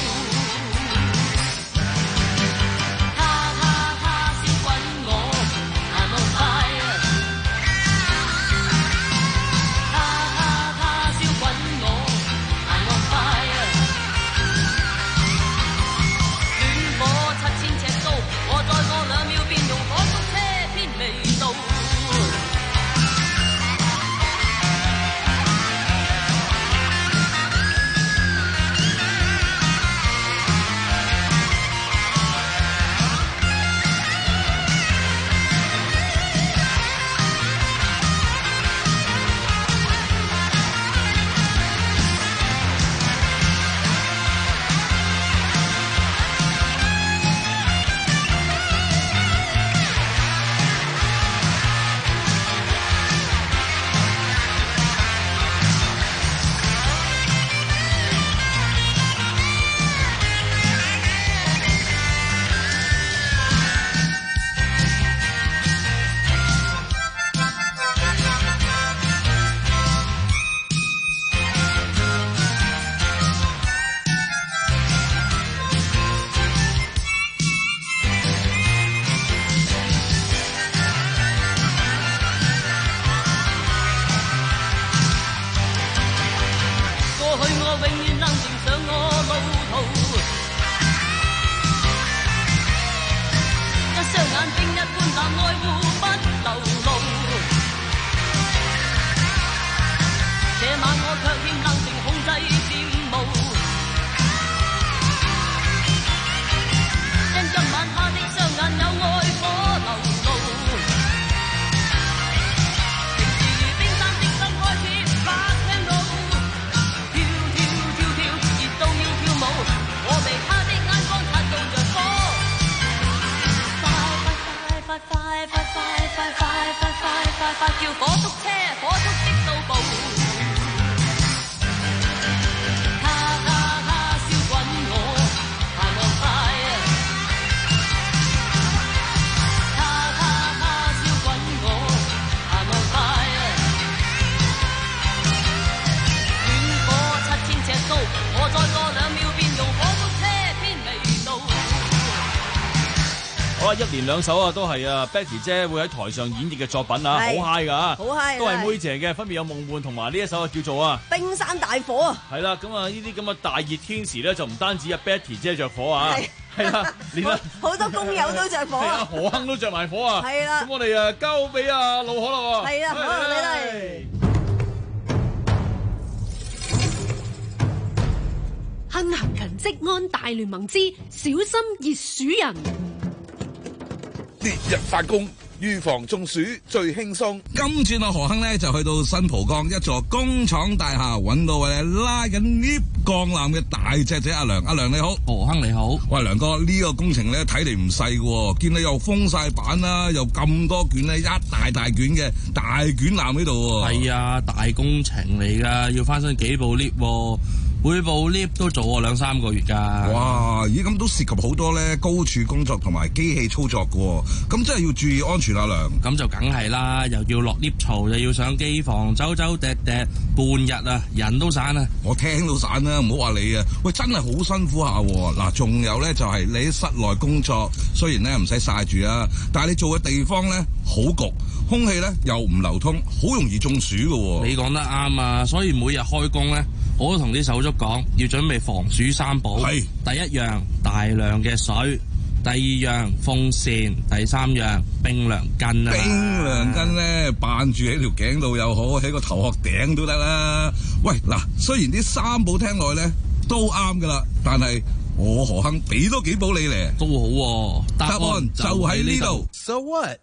哇！一連兩首啊，都係啊 Betty 姐會喺台上演繹嘅作品啊，好 high 噶， 好 high， 都係妹姐嘅，分別有夢幻同埋呢一首啊叫做啊冰山大火啊。 係啦，咁啊呢啲咁嘅大熱天時咧，就唔單止阿 Betty 姐着火啊，係啦，連啊好多工友都着火啊， 何鏗都着埋火啊， 係啦， 咁我哋啊交俾阿老可啦喎， 係啦，好你嚟。 亨行勤職安大聯盟之小心熱暑人。 烈日發工，預防中暑最輕鬆。 今次阿何亨呢，就去到新蒲崗一座工廠大廈，揾到位拉緊 lift 鋼纜嘅大隻仔阿梁。阿梁你好， 何亨你好。 喂，梁哥，呢、這個工程咧睇嚟唔細嘅，見你又封晒板啦，又咁多卷咧，一大大卷嘅大卷纜喺度。 係啊，大工程嚟噶，要翻新幾部 lift。每部 lift 都做我兩三個月㗎。 哇！咦，咁都涉及好多咧高處工作同埋機器操作㗎，咁真係要注意安全啊，梁。 咁就梗係啦，又要落 lift 槽，又要上機房，走走趯趯，半日啊，人都散啊。 我聽到散啦，唔好話你啊。喂，真係好辛苦下。嗱，仲有咧就係你喺室內工作，雖然咧唔使曬住啊，但係你做嘅地方咧好焗，空氣咧又唔流通，好容易中暑㗎。 你講得啱啊，所以每日開工咧，我都同啲手足講要準備防暑三寶。係第一樣大量嘅水，第二樣風扇，第三樣冰涼巾啊！ 冰涼巾咧，扮住喺條頸度又好，喺個頭殼頂都得啦。喂，嗱，雖然啲三寶聽落咧都啱噶啦，但係我何亨俾多幾寶你咧都好。答案就喺呢度。 So what？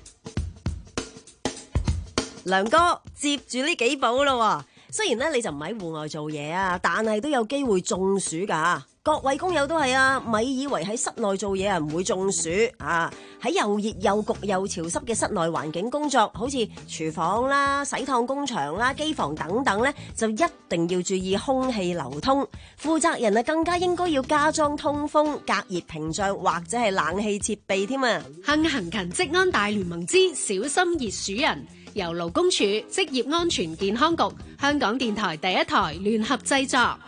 梁哥接住呢幾寶咯。雖然咧你就唔喺戶外做嘢啊，但係都有機會中暑噶。各位工友都係啊，咪以為喺室內做嘢啊唔會中暑啊！喺又熱又焗又潮濕嘅室內環境工作，好似廚房啦、洗燙工場啦、機房等等咧，就一定要注意空氣流通。負責人啊，更加應該要加裝通風、隔熱屏障或者係冷氣設備添啊！ 亨行勤職安大聯盟之小心熱暑人。由勞工處、職業安全健康局、香港電台第一台聯合製作。啊，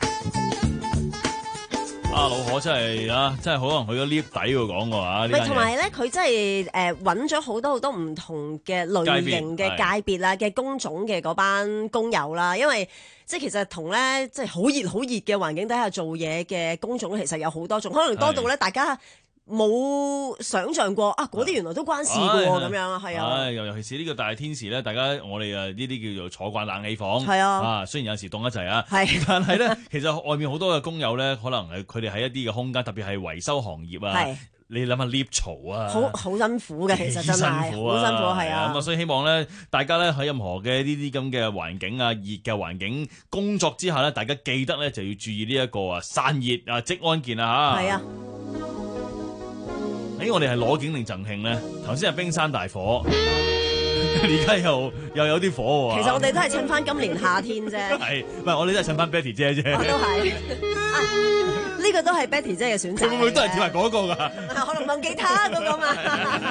老可真係啊，真係可能去咗 lift 底喎講過啊！ 咪同埋咧，佢真係誒揾咗好多好多唔同嘅類型嘅界別啦嘅工種嘅嗰班工友啦，因為即係其實同咧即係好熱好熱嘅環境底下做嘢嘅工種，其實有好多種，可能多到咧大家冇想象過啊！嗰啲原來都關事嘅喎，咁樣啊，係啊。 尤尤其是呢個大天時咧，大家我哋啊呢啲叫做坐慣冷氣房， 係啊。 啊，雖然有時凍一陣啊， 係， 但係咧，其實外面好多嘅工友咧，可能係佢哋喺一啲嘅空間，特別係維修行業啊。係。你諗下 lift 槽啊， 好好辛苦嘅，其實真係好辛苦，係啊。 咁啊，所以希望咧，大家咧喺任何嘅呢啲咁嘅環境啊，熱嘅環境工作之下咧，大家記得咧就要注意呢一個啊散熱啊職安健啊嚇。係啊。誒，我哋係攞景定贈慶咧？頭先係冰山大火，而家又又有啲火喎。 其實我哋都係趁翻今年夏天啫。係， 唔係我哋都係趁翻 Betty 姐啫。 我都係。呢個都係 Betty 姐嘅選擇。 佢會唔會都係跳埋嗰個㗎？ 可能問吉他嗰個嘛。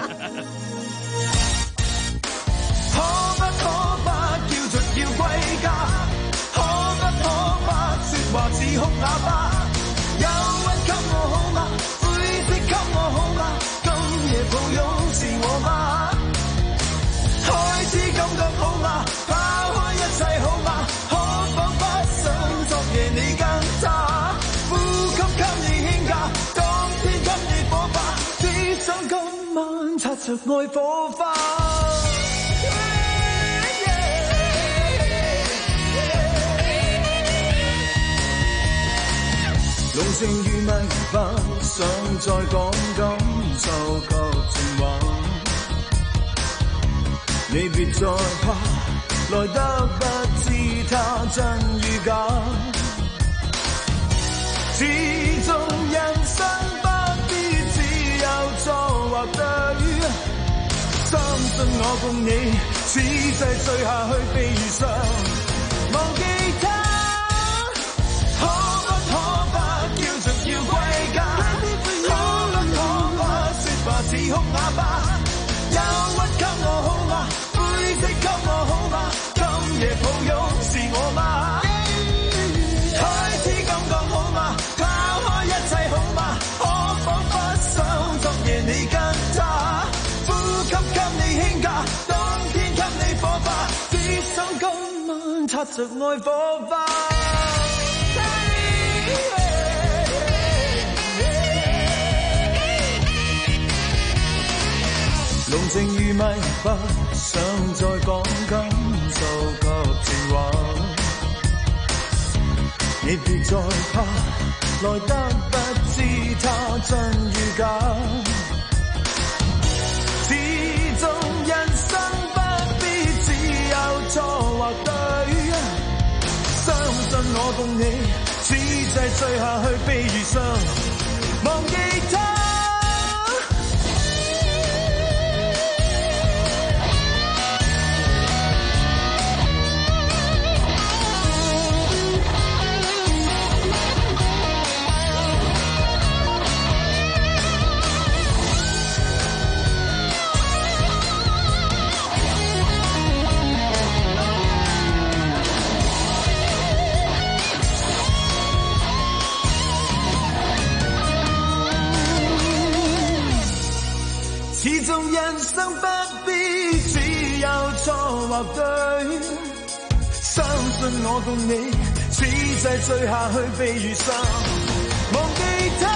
可不可不叫着要歸家？可不可不説話似空啞巴？憂鬱給我好嗎？灰色給我好嗎？今夜抱擁是我嗎？開始感覺好嗎？拋開一切好嗎？可否不想昨夜你更差？呼吸給你輕價，當天給你火花，只想今晚擦着愛火花。濃情如蜜，不想再講感受及情話。你別再怕，來得不知他真與假。始終人生不必只有錯或對，相信我共你，此際醉下去悲傷，忘記他。可不可不叫着要歸家？可不可不説話似空啞巴？憂鬱給我好嗎？灰色給我好嗎？今夜抱擁是我嗎？開始感覺好嗎？拋開一切好嗎？可否不想昨夜你跟擦着愛火花。濃情如迷，不想再講感受及情話。你別再怕，來得不知他真與假。始終人生不必只有錯或對，相信我共你，此際醉下去悲與傷，忘記他。始終人生不必只有錯或對，相信我共你，此際醉下去悲與傷，忘記他，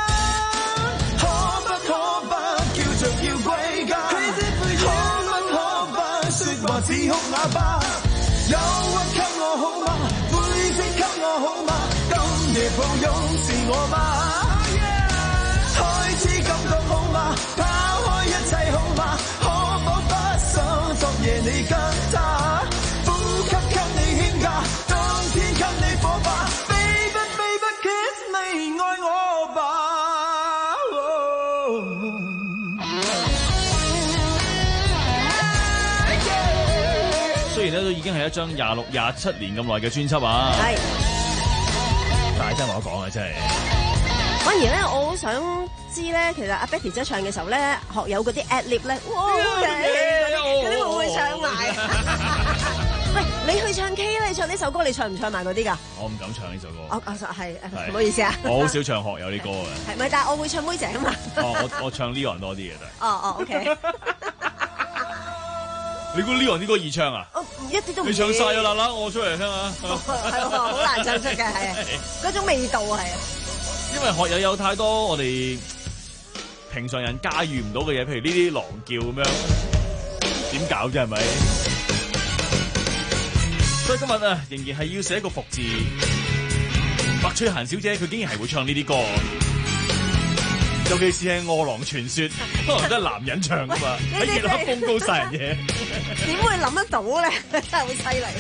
可不可不叫着要歸家，可不可不說話只哭啞巴，憂鬱給我好嗎，灰色給我好嗎，今夜抱擁是我嗎，開始感覺好嗎，一切好嗎？可否不想昨夜你跟他呼吸給你牽掛，當天給你火花 ，Baby Baby Kiss me 愛我吧。 雖然咧都已經係一張廿六、廿七年咁耐嘅專輯啊，係，但係真係我講啊，真係。 反而咧，我好想知咧，其實阿 Betty 姐唱嘅時候咧，學友嗰啲 ad lib 咧，哇，嗰啲會唔會唱埋？喂，你去唱 K 咧，你唱呢首歌，你唱唔唱埋嗰啲㗎？ 我唔敢唱呢首歌。 我我係，唔好意思啊。 我好少唱學友啲歌嘅。係咪？但係我會唱妹姐啊嘛。 哦，我我唱 Leon 多啲嘅都係。 哦哦，OK。 你估 Leon 啲歌易唱啊？ 一啲都唔。 你唱晒咗啦啦，我出嚟聽下。 係喎，好難唱出嘅，係啊，嗰種味道係啊。 因為學友有太多我哋平常人駕馭唔到嘅嘢，譬如呢啲狼叫咁樣，點搞啫係咪？所以今日啊，仍然係要寫一個服字。白翠嫻小姐佢竟然係會唱呢啲歌，尤其是係《餓狼傳說》，可能都係男人唱噶嘛，喺月黑風高殺人嘢， 點會諗得到咧？真係好犀利。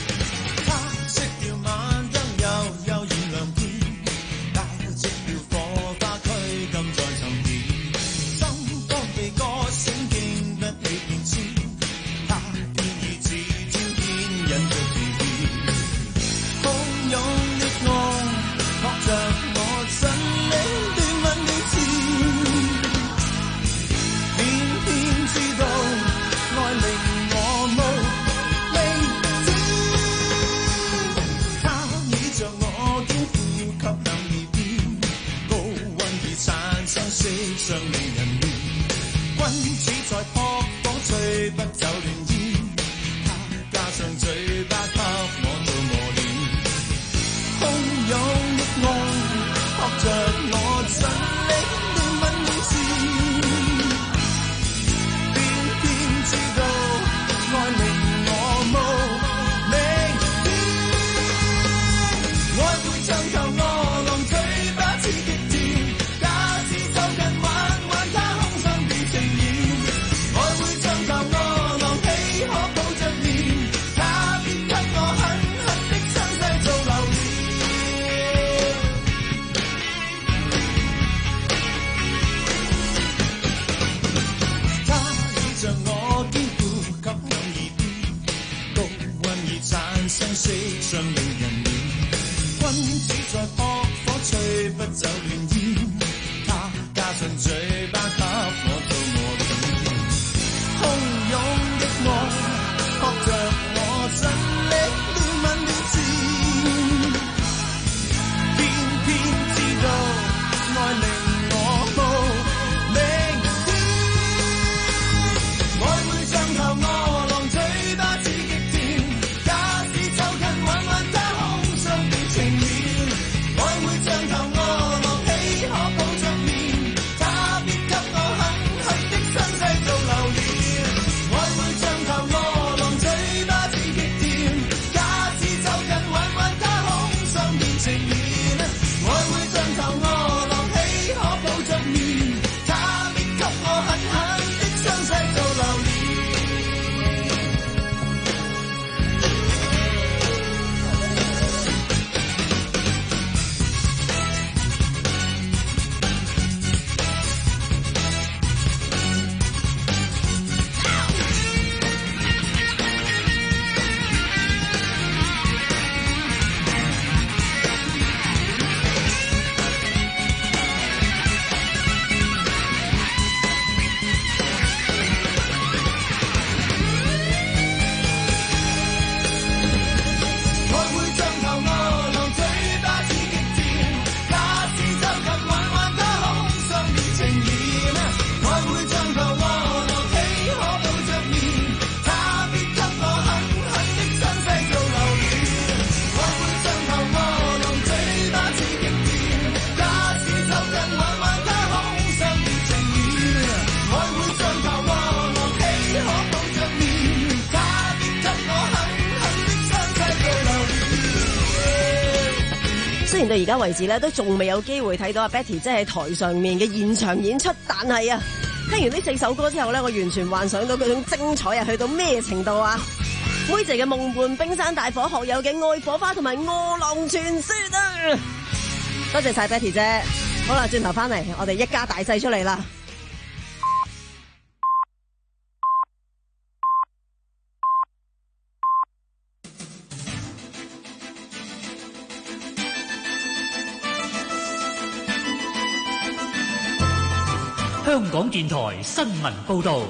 尚令人亂，君子在撲火吹不走亂煙，他加上嘴巴給我做磨練，洶湧的愛撲着我盡力亂吻你前，偏偏知道愛令我無明天，愛會唱求餓狼嘴巴似極甜，假使走近玩玩他空心的情意，愛會唱求餓狼喜雖然到而家為止咧，都仲未有機會睇到阿 Betty 即係喺台上面嘅現場演出，但係啊，聽完呢四首歌之後咧，我完全幻想到嗰種精彩啊，去到咩程度啊！妹姐嘅夢伴冰山大火，學友嘅愛火花同埋餓狼傳說啊！多謝晒 Betty 姐，好啦，轉頭翻嚟，我哋一家大細出嚟啦。 香港電台新聞報道。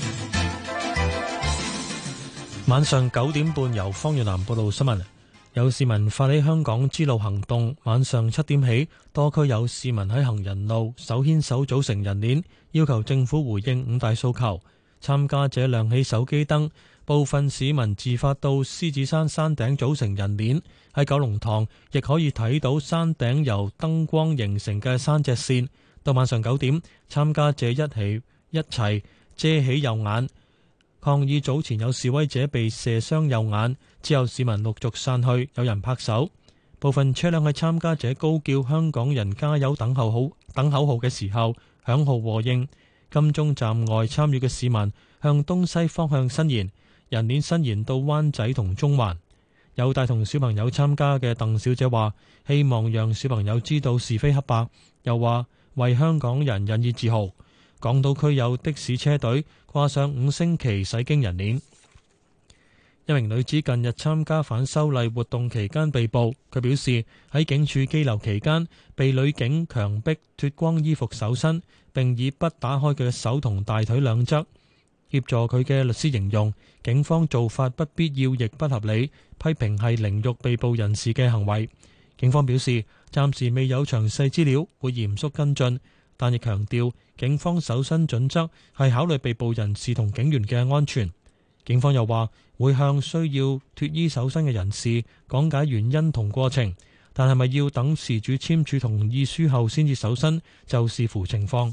晚上九點半由方遠南報道新聞。有市民發起香港之路行動，晚上七點起，多區有市民喺行人路手牽手組成人鏈，要求政府回應五大訴求。參加者亮起手機燈，部分市民自發到獅子山山頂組成人鏈。喺九龍塘亦可以睇到山頂由燈光形成嘅山脊線。到晚上九點，參加者一起一齊遮起右眼，抗議早前有示威者被射傷右眼。之後市民陸續散去，有人拍手。部分車輛喺參加者高叫香港人加油等口號等口號嘅時候響號和應。金鐘站外參與嘅市民向東西方向伸延，人鏈伸延到灣仔同中環。有帶同小朋友參加嘅鄧小姐話，希望讓小朋友知道是非黑白，又話為香港人引以自豪。港島區有的士車隊掛上五星旗駛經人鏈。一名女子近日參加反修例活動期間被捕，佢表示喺警署羈留期間被女警強迫脫光衣服搜身，並以筆打開佢嘅手同大腿兩側。協助佢嘅律師形容警方做法不必要亦不合理，批評係凌辱被捕人士嘅行為。警方表示暫時未有詳細資料，會嚴肅跟進，但亦強調警方搜身準則係考慮被捕人士同警員嘅安全。警方又話會向需要脫衣搜身嘅人士講解原因同過程，但係咪要等事主簽署同意書後先至搜身，就視乎情況。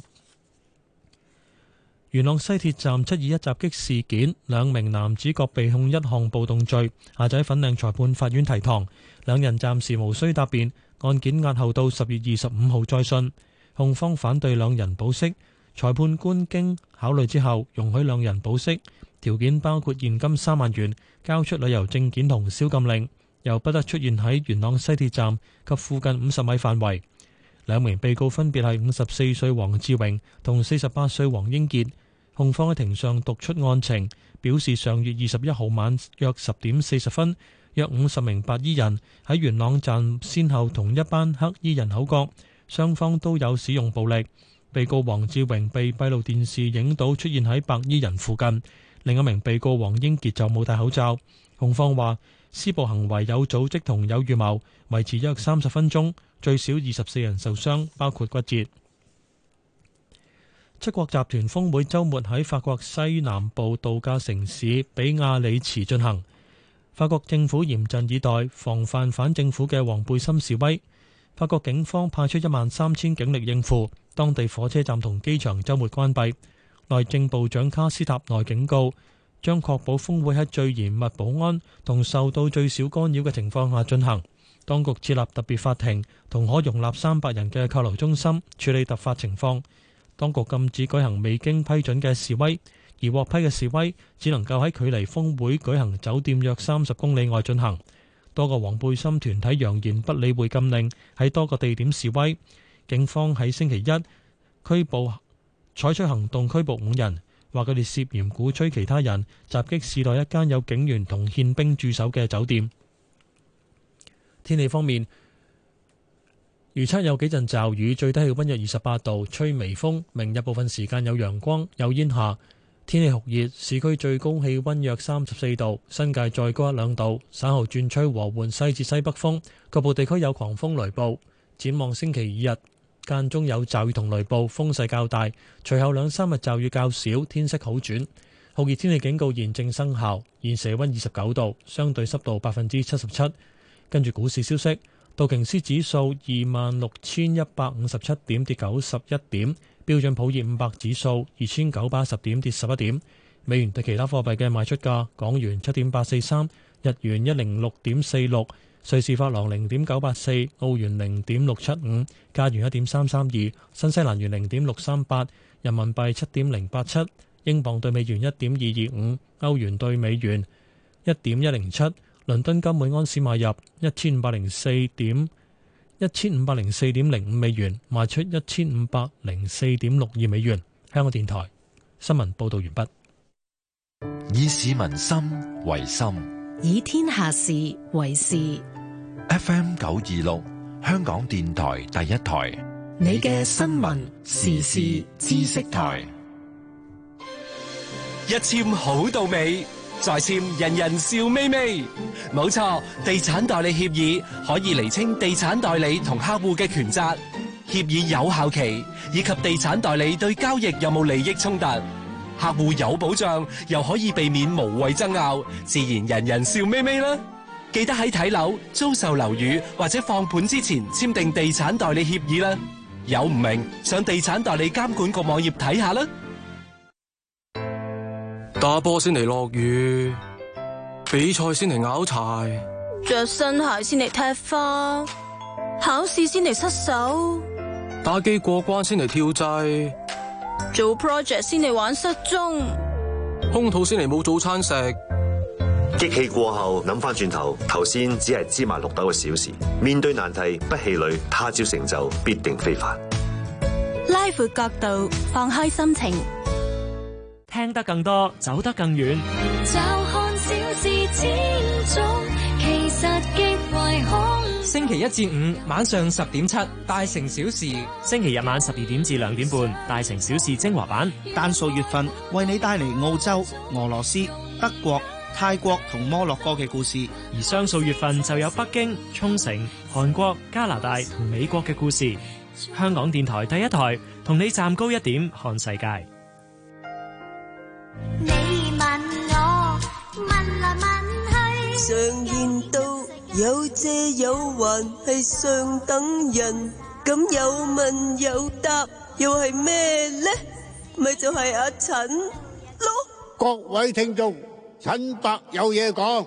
元朗西鐵站七二一襲擊事件，兩名男子各被控一項暴動罪，下晝喺粉嶺裁判法院提堂，兩人暫時無需答辯，案件押後到十月二十五號再訊。控方反對兩人保釋，裁判官經考慮之後容許兩人保釋，條件包括現金三萬元、交出旅遊證件同宵禁令，又不得出現喺元朗西鐵站及附近五十米範圍。兩名被告分別係五十四歲黃志榮同四十八歲黃英傑。控方喺庭上讀出案情，表示上月二十一號晚約十點四十分，約五十名白衣人喺元朗站先後同一班黑衣人口角，雙方都有使用暴力。被告黃志榮被閉路電視影到出現喺白衣人附近，另一名被告黃英傑就冇戴口罩。控方話施暴行為有組織同有預謀，維持約三十分鐘，最少二十四人受傷，包括骨折。七國集團峰會週末喺法國西南部度假城市比亞里茨進行，法國政府嚴陣以待，防範反政府嘅黃背心示威。法國警方派出一萬三千警力應付，當地火車站同機場週末關閉。內政部長卡斯塔內警告，將確保峰會喺最嚴密保安同受到最少干擾嘅情況下進行。當局設立特別法庭同可容納三百人嘅扣留中心，處理突發情況。當局禁止舉行未經批准嘅示威，而獲批嘅示威只能夠喺距離峰會舉行酒店約三十公里外進行。多個黃背心團體揚言不理會禁令，喺多個地點示威。警方喺星期一拘捕採取行動，拘捕五人，話佢哋涉嫌鼓吹其他人襲擊市內一間有警員同憲兵駐守嘅酒店。天氣方面，預測有幾陣驟雨，最低氣溫約二十八度，吹微風。明日部分時間有陽光，有煙霞，天氣酷熱。市區最高氣溫約三十四度，新界再高一兩度。稍後轉吹和緩西至西北風，局部地區有狂風雷暴。展望星期二日間中有驟雨同雷暴，風勢較大。隨後兩三日驟雨較少，天色好轉。酷熱天氣警告現正生效。現時氣溫二十九度，相對濕度百分之七十七。跟住股市消息。道瓊斯指數二萬六千一百五十七點，跌九十一點。標準普爾五百指數二千九百一十點，跌十一點。美元對其他貨幣嘅賣出價：港元七點八四三，日元一零六點四六， 瑞士法郎零點九八四，澳元零點六七五，加元一點三三二，新西蘭元零點六三八，人民幣七點零八七，英鎊對美元一點二二五，歐元對美元一點一零七，倫敦金每安士買入一千五百零四點一千五百零四點零五美元，賣出一千五百零四點六二美元。香港電台新聞報道完畢。 以市民心為心， 以天下事為事。 F M 九二六，香港電台第一台， 你嘅新聞時事知識台。 一簽好到尾，再簽人人笑眯眯。冇錯，地產代理協議可以釐清地產代理同客戶嘅權責，協議有效期以及地產代理對交易有冇利益衝突，客戶有保障，又可以避免無謂爭拗，自然人人笑眯眯啦。記得喺睇樓、租售樓宇或者放盤之前簽訂地產代理協議啦。有唔明，上地產代理監管局網頁睇下啦。 打波先嚟落雨，比賽先嚟拗柴， 着新鞋先嚟踢花，考試先嚟失手， 打機過關先嚟跳掣， 做 project 先嚟玩失蹤， 空肚先嚟冇早餐食。 激氣過後諗翻轉頭，頭先只係芝麻綠豆嘅小事。面對難題不氣餒，他朝成就必定非凡。 拉闊角度，放開心情， 聽得更多，走得更遠。 就看小事千種，其實極為空。 星期一至五晚上十點七，大城小事；星期日晚十二點至兩點半，大城小事精華版。 單數月份為你帶嚟澳洲、俄羅斯、德國、泰國同摩洛哥嘅故事， 而雙數月份就有北京、沖繩、韓國、加拿大同美國嘅故事。香港電台第一台同你站高一點看世界。 你問我問來問去， 常言道有借有還係上等人，咁有問有答又係咩呢？咪就係阿陳咯。 各位聽眾，陳伯有嘢講。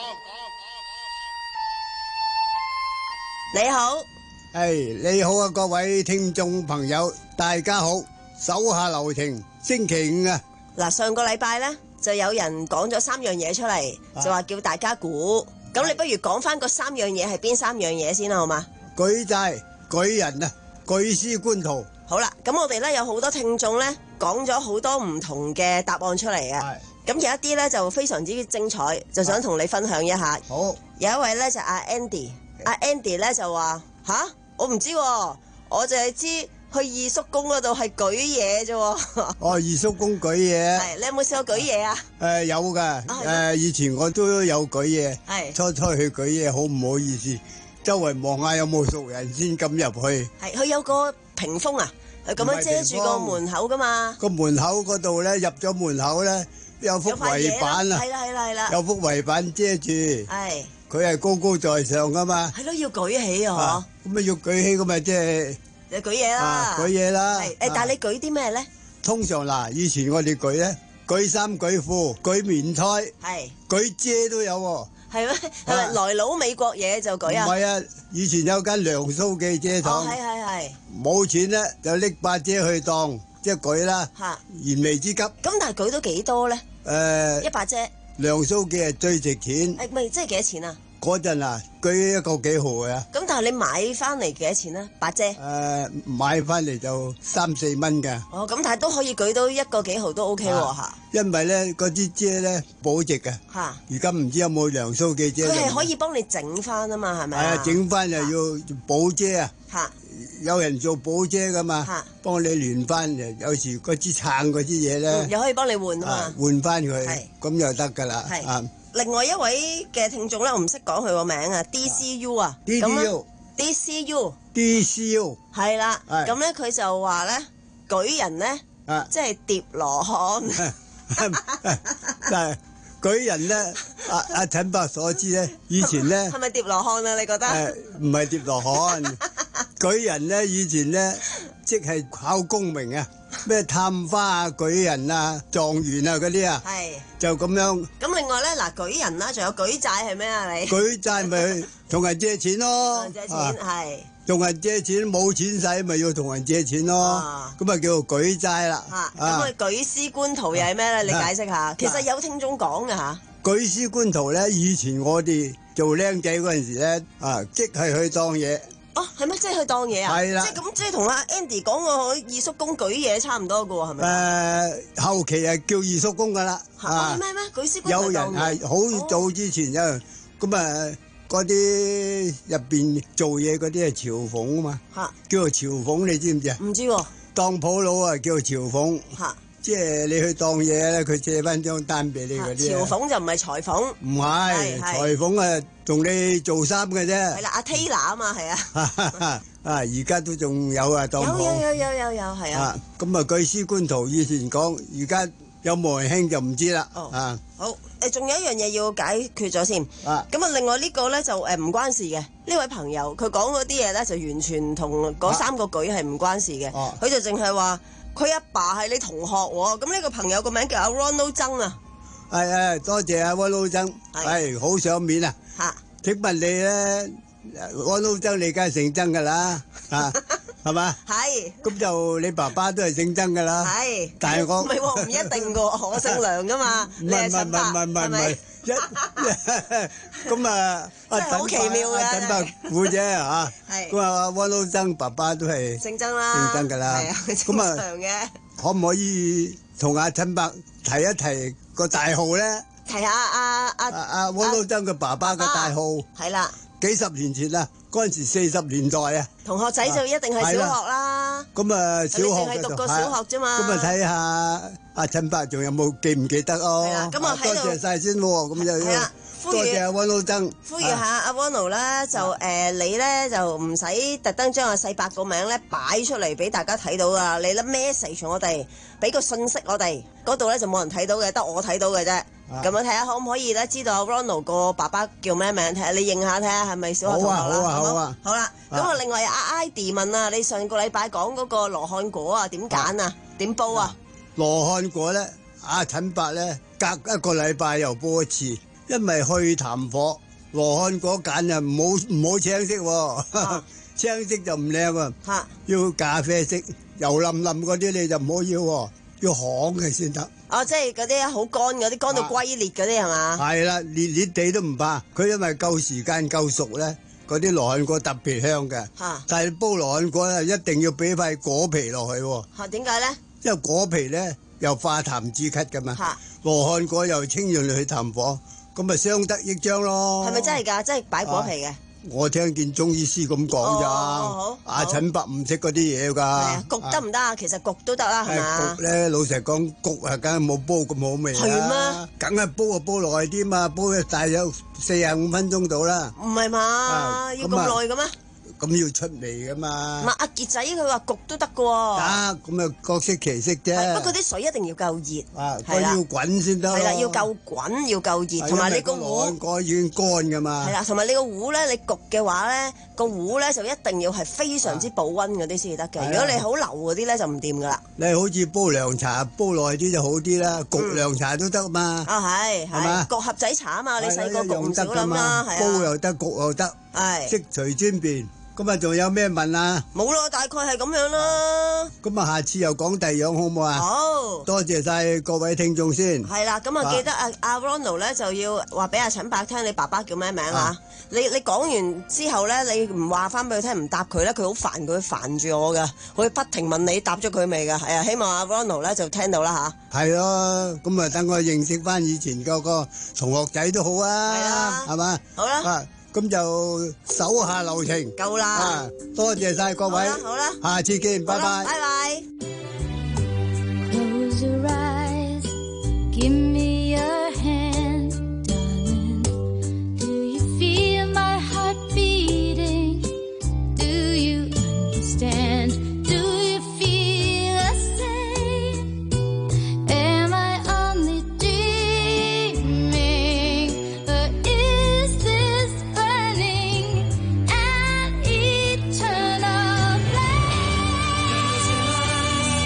你好， 係你好啊，各位聽眾朋友，大家好。手下留情，星期五啊。 嗱，上個禮拜咧就有人講咗三樣嘢出嚟，就話叫大家估。咁你不如講翻嗰三樣嘢係邊三樣嘢先啦，好嘛？ 舉債、舉人啊，舉屍觀圖。 好啦，咁我哋咧有好多聽眾咧講咗好多唔同嘅答案出嚟嘅。咁有一啲咧就非常之精彩，就想同你分享一下。 好， 有一位咧就阿 Andy， 阿 Andy 咧就話吓，我唔知喎，我就係知。去二叔公嗰度係舉嘢啫。哦， 二叔公舉嘢。 係，你有冇試過舉嘢啊？ 誒、呃，有㗎。誒、呃，以前我都有舉嘢。係。初初去舉嘢，好唔好意思，周圍望下有冇熟人先敢入去。係，佢有個屏風啊，係咁樣遮住個門口㗎嘛。個門口嗰度咧，入咗門口咧，有幅圍板啊。係啦係啦係啦。有幅圍板遮住。係。佢係高高在上㗎嘛。係咯，要舉起啊！嗬。咁啊要舉起咁咪即係。 你舉嘢啦， 啊、舉嘢啦。 係誒，但係你舉啲咩咧？ 通常嗱，以前我哋舉咧，舉衫、舉褲、舉棉胎，係舉遮都有喎。係咩？係咪來佬美國嘢就舉啊？唔係啊，以前有間梁蘇記遮廠。係係係。冇錢咧，就拎把遮去當，即係舉啦。嚇！燃眉之急。咁但係舉到幾多咧？誒、呃，一把遮。梁蘇記係最值錢。誒，咪即係幾多錢啊？嗰陣啊，舉一個幾毫啊！咁但係你買翻嚟幾多錢咧？把遮？誒、呃，買翻嚟就三四蚊㗎。哦，咁但係都可以舉到一個幾毫都 OK 喎嚇。因為咧嗰支遮咧保值㗎。嚇！而家唔知有冇梁蘇記遮？佢係可以幫你整翻啊嘛，係咪啊？係啊，整翻又要保遮啊！嚇！有人做保遮㗎嘛？嚇！幫你聯翻，有時嗰支撐嗰支嘢咧，又可以幫你換啊嘛。換翻佢，咁又得㗎啦。係啊。另外一位嘅聽眾咧，我唔識講佢個名啊 ，D C U 啊 ，D C U，D C U，D C U， 係啦，咁咧佢就話咧舉人咧，即係疊羅漢，但係舉人咧，阿阿陳伯所知咧，以前咧係咪疊羅漢啊？你覺得？誒，唔係疊羅漢，舉人咧以前咧即係考功名啊。 咩探花啊、舉人啊、狀元啊嗰啲啊， 係就咁樣。 咁另外咧，嗱舉人啦，仲有舉債係咩啊？你舉債咪同人借錢咯， 借錢係。 同人借錢冇錢使，咪要同人借錢咯。咁啊叫做舉債啦。 咁啊舉絲觀圖又係咩咧？你解釋下。其實有聽眾講嘅嚇。 舉絲觀圖咧，以前我哋做僆仔嗰陣時咧，啊即係去當嘢。 哦，係咩？即係去當嘢啊？ 係啦。 即係咁，即係同阿 Andy 講個二叔公舉嘢差唔多嘅喎，係咪？ 誒，後期係叫二叔公噶啦。 嚇咩咩？舉絲觀圖有人係好早之前就咁啊。嗰啲入邊做嘢嗰啲係朝奉啊嘛， 嚇叫做朝奉，你知唔知啊？ 唔知喎。 當鋪佬啊叫做朝奉， 嚇， 即係你去當嘢咧，佢借翻張單俾你嗰啲。 朝奉就唔係裁縫。 唔係，裁縫啊，同你做衫嘅啫。 係啦，阿 Taylor 啊嘛，係啊。 啊，而家都仲有啊，當鋪。 有有有有有有係啊。 咁啊，舉絲觀圖以前講，而家有冇人興就唔知啦。 哦。 啊。 好。誒，仲有一樣嘢要解決咗先。啊，咁啊，另外呢個咧就誒唔關事嘅。呢位朋友佢講嗰啲嘢咧就完全同嗰三個舉係唔關事嘅。哦，佢就淨係話佢阿爸係你同學喎。咁呢個朋友個名叫阿 Ronald 曾啊。 係係，多謝阿 Ronald 曾，係好賞面啊。嚇，請問你咧 Ronald 曾你梗係姓曾㗎啦，啊？係嘛？係。咁就你爸爸都係姓曾噶啦。係。但係我唔係喎，唔一定噶，我姓梁噶嘛。 唔係唔係唔係唔係唔係。咁啊， 真係好奇妙嘅。 陳伯虎啫嚇。係。咁啊，汪老曾爸爸都係姓曾啦。 姓曾噶啦。 係啊，咁啊， 可唔可以同阿陳伯提一提個大號咧？ 提下阿阿阿汪老曾嘅爸爸嘅大號。 係啦。 幾十年前啦，嗰陣時四十年代啊， 同學仔就一定係小學啦。 咁啊，小學你淨係讀過小學啫嘛。 咁啊，睇下阿陳伯仲有冇記唔記得哦？ 係啦，咁啊喺度。 多謝晒先喎，咁就係啦。多謝阿溫老曾。 呼籲下阿溫奴咧，就誒你咧就唔使特登將阿細伯個名咧擺出嚟俾大家睇到啊！你咧 message 我哋，俾個信息我哋，嗰度咧就冇人睇到嘅，得我睇到嘅啫。咁樣睇下可唔可以咧知道阿 Ronald 個爸爸叫咩名？睇下你認下睇下係咪小學同學啦？好啊好啊好啊！好啦，咁啊另外阿 Idy 問啊，你上個禮拜講嗰個羅漢果啊點揀啊？點煲啊？ 羅漢果咧，阿陳伯咧隔一個禮拜又煲一次，因為去痰火。羅漢果揀啊唔好唔好青色喎，青色就唔靚喎，要咖啡色油淋淋嗰啲你就唔好要喎，要旱嘅先得。 哦，即係嗰啲好乾嗰啲，乾到龜裂嗰啲係嘛？ 係啦，裂裂地都唔怕，佢因為夠時間夠熟咧，嗰啲羅漢果特別香嘅。嚇！但係煲羅漢果咧，一定要俾塊果皮落去喎。 嚇！點解咧？ 因為果皮咧又化痰止咳噶嘛。嚇！羅漢果又清潤去痰火，咁咪相得益彰咯。 係咪真係㗎？真係擺果皮嘅？ 我聽見中醫師咁講咋，阿陳伯唔識嗰啲嘢㗎。 焗得唔得啊？其實焗都得啦，係嘛？ 焗咧，老實講，焗啊，梗係冇煲咁好味啦。係咩？梗係煲啊，煲耐啲嘛，煲大約四十五分鐘到啦。 唔係嘛？要咁耐嘅咩？ 咁要出味噶嘛？ 唔係阿傑仔佢話焗都得嘅喎。 得，咁啊各色其色啫。 不過啲水一定要夠熱。 啊，係啦，要滾先得。 係啦，要夠滾，要夠熱，同埋你個壺。 個已經乾㗎嘛。係啦，同埋你個壺咧，你焗嘅話咧，個壺咧就一定要係非常之保溫嗰啲先至得嘅。如果你好流嗰啲咧，就唔掂㗎啦。 你好似煲涼茶，煲耐啲就好啲啦。焗涼茶都得嘛。 啊係係嘛？焗盒仔茶啊嘛，你細個焗唔少啦嘛，係啊。 煲又得，焗又得， 係悉隨尊便。咁啊，仲有咩問啊？ 冇咯，大概係咁樣啦。 咁啊，下次又講第二樣好唔好啊？ 好， 多謝晒各位聽眾先。 係啦，咁啊，記得阿阿 Ronald 咧就要話俾阿陳伯聽，你爸爸叫咩名啊？你你講完之後咧，你唔話翻俾佢聽，唔答佢咧，佢好煩，佢煩住我噶，佢不停問你答咗佢未噶？係啊，希望阿 Ronald 咧就聽到啦吓。係咯，咁啊，等我認識翻以前嗰個同學仔都好啊。係啦，係嘛？ 好啦。 咁就手下留情， 夠啦、啊！ 多謝晒各位， 好啦， 下次見，拜拜， 拜拜。 Close your eyes, give me your hand, darling. Do you feel my heart beating? Do you understand? Do you feel the same? Am I only dreaming? Or is this burning an eternal flame?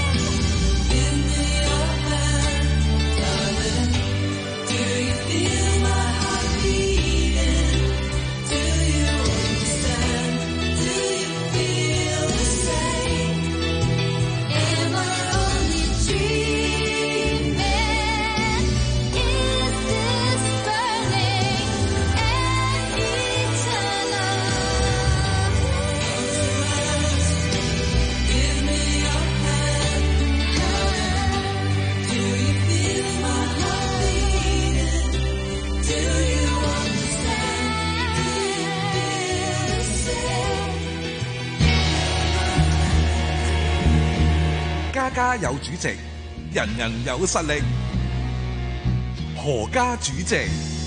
家有主席，人人有實力。何家主席。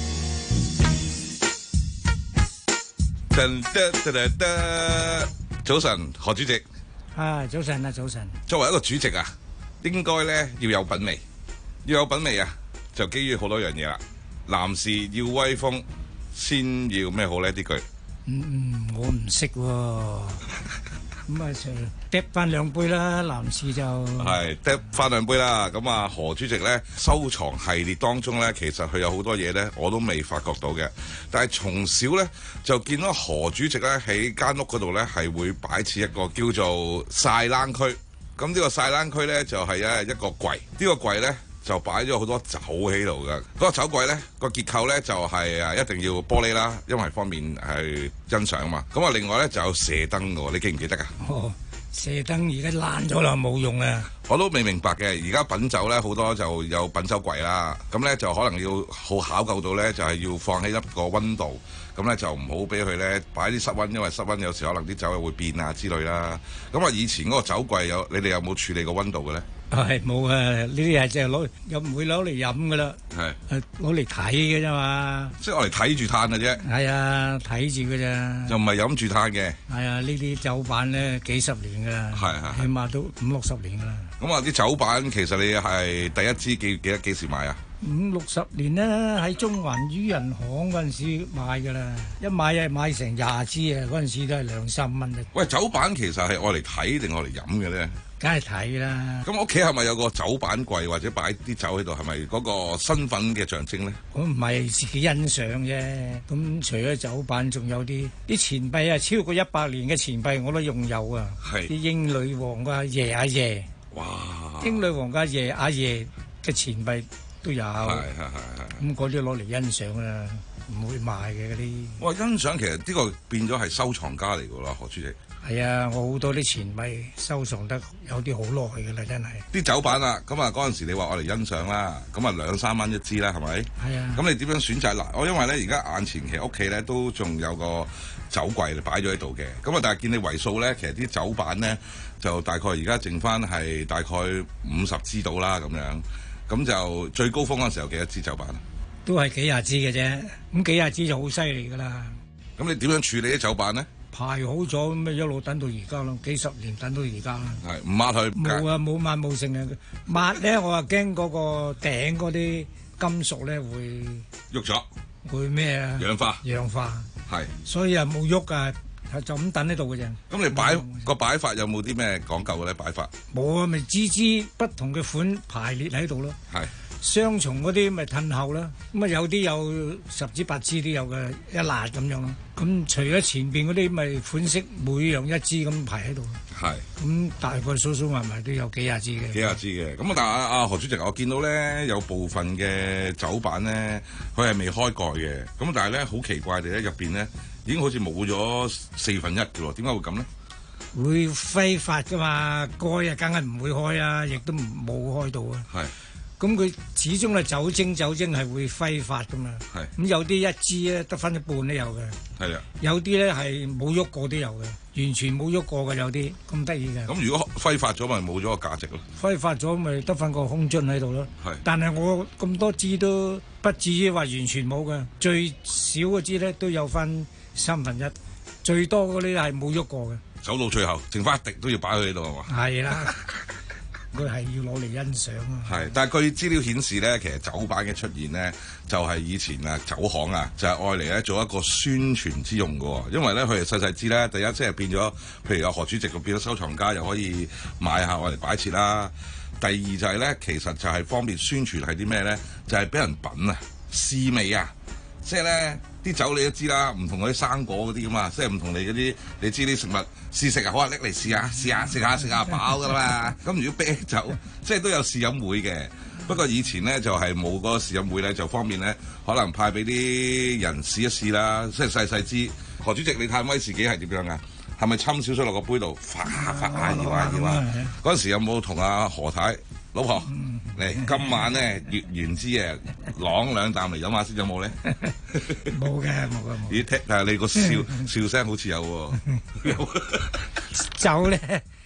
噔噔噔噔噔，早晨，何主席。 啊，早晨啊，早晨。 作為一個主席啊，應該咧要有品味，要有品味啊，就基於好多樣嘢啦。男士要威風，先要咩好咧？呢句。 嗯嗯，我唔識喎。咁啊，就嗒翻兩杯啦，男士就係嗒翻兩杯啦。咁啊，何主席咧收藏系列當中咧，其實佢有好多嘢咧，我都未發覺到嘅。但係從小咧就見到何主席咧喺間屋嗰度咧係會擺設一個叫做曬冷區。咁呢個曬冷區咧就係咧一個櫃，呢個櫃咧就擺咗好多酒喺度嘅。嗰個酒櫃咧個結構咧就係誒一定要玻璃啦，因為方面係欣賞啊嘛。咁啊，另外咧就有射燈嘅喎，你記唔記得啊？ 哦，射燈而家爛咗啦，冇用啊！ 我都未明白嘅，而家品酒咧好多就有品酒櫃啦，咁咧就可能要好考究到咧，就係要放喺一個溫度，咁咧就唔好俾佢咧擺啲室溫，因為室溫有時可能啲酒又會變啊之類啦。咁啊，以前嗰個酒櫃有你哋有冇處理過溫度嘅咧？ 係冇啊！呢啲係即係攞又唔會攞嚟飲噶啦， 係係攞嚟睇嘅啫嘛。 即係我嚟睇住嘆嘅啫。 係啊，睇住嘅咋。 就唔係飲住嘆嘅。 係啊，呢啲酒版咧幾十年噶啦， 係係， 起碼都五六十年噶啦。 咁啊，啲酒版其實你係第一支記記得幾時買啊？ 五六十年啦，喺中環漁人行嗰陣時買噶啦，一買係買成廿支啊！嗰陣時都係兩三蚊啫。 喂，酒版其實係愛嚟睇定愛嚟飲嘅咧？ 梗係睇啦。 咁屋企係咪有個酒版櫃或者擺啲酒喺度？係咪嗰個身份嘅象徵咧？ 我唔係自己欣賞啫。咁除咗酒版，仲有啲啲錢幣啊，超過一百年嘅錢幣我都擁有啊。 係啲英女王嘅阿爺阿爺。 哇！ 英女王嘅阿爺阿爺嘅錢幣都有。係係係。咁嗰啲攞嚟欣賞啊，唔會賣嘅嗰啲。 我欣賞其實呢個變咗係收藏家嚟㗎啦，何主席。 係啊，我好多啲錢幣收藏得有啲好耐㗎啦，真係。 啲酒版啊，咁啊嗰陣時你話我嚟欣賞啦，咁啊兩三蚊一支啦，係咪？ 係啊。 咁你點樣選擇嗱？我因為咧而家眼前其實屋企咧都仲有個酒櫃擺咗喺度嘅，咁啊但係見你為數咧，其實啲酒版咧就大概而家剩翻係大概五十支到啦咁樣，咁就最高峰嗰陣時候幾多支酒版啊？ 都係幾廿支嘅啫，咁幾廿支就好犀利㗎啦。 咁你點樣處理啲酒版咧？ 排好咗咁咪一路等到而家咯，幾十年等到而家啦。 係唔抹佢？ 冇啊，冇抹冇剩啊！抹咧，我話驚嗰個頂嗰啲金屬咧會喐咗， 會咩啊？ 氧化。 氧化。 係。 所以啊冇喐啊，就咁等喺度嘅啫。 咁你擺個擺法有冇啲咩講究嘅咧？擺法？ 冇啊，咪支支不同嘅款排列喺度咯。 係。 雙重嗰啲咪褪後啦，咁啊有啲有十支八支都有嘅，一辣咁樣咯。咁除咗前邊嗰啲咪款式每樣一支咁排喺度。 係。咁大概數數埋埋都有幾廿支嘅。 幾廿支嘅，咁啊但係阿阿何主席，我見到咧有部分嘅酒版咧，佢係未開蓋嘅，咁但係咧好奇怪地咧入邊咧已經好似冇咗四分一嘅喎，點解會咁咧？ 會揮發㗎嘛，蓋啊梗係唔會開啊，亦都冇開到啊。 係。咁佢始終係酒精，酒精係會揮發噶嘛。 係。 咁有啲一支咧得翻一半都有嘅。 係啊。 有啲咧係冇喐過都有嘅，完全冇喐過嘅有啲，咁得意嘅。 咁如果揮發咗咪冇咗個價值咯？ 揮發咗咪得翻個空樽喺度咯。 係。 但係我咁多支都不至於話完全冇嘅，最少嗰支咧都有翻三分一，最多嗰啲係冇喐過嘅。 走到最後，剩翻一滴都要擺喺度係嘛？ 係啦。佢係要攞嚟欣賞啊！ 係，但係據資料顯示咧，其實酒版嘅出現咧，就係、是、以前啊酒行啊，就係愛嚟咧做一個宣傳之用嘅喎。因為咧佢哋細細支咧，第一即係變咗，譬如有何主席咁變咗收藏家，又可以買下愛嚟擺設啦。第二就係咧，其實就係方便宣傳係啲咩咧？就係、是、俾人品啊、試味啊，即係咧啲酒你都知啦，唔同嗰啲生果嗰啲㗎嘛，即係唔同你嗰啲，你知啲食物試食啊，好啊，拎嚟試下，試下食下食下飽㗎啦嘛。咁如果啤酒，即係都有試飲會嘅。不過以前咧就係冇嗰個試飲會咧，就方便咧，可能派俾啲人試一試啦，即係細細支。何主席，你嘆威士忌係點樣㗎？係咪侵少少落個杯度，發發啊搖啊搖啊？嗰陣時有冇同阿何太老婆嚟？今晚咧月圓之夜，啷兩啖嚟飲下先，有冇咧？ 冇嘅，冇嘅，冇。 咦，聽但係你個笑笑聲好似有喎。 酒咧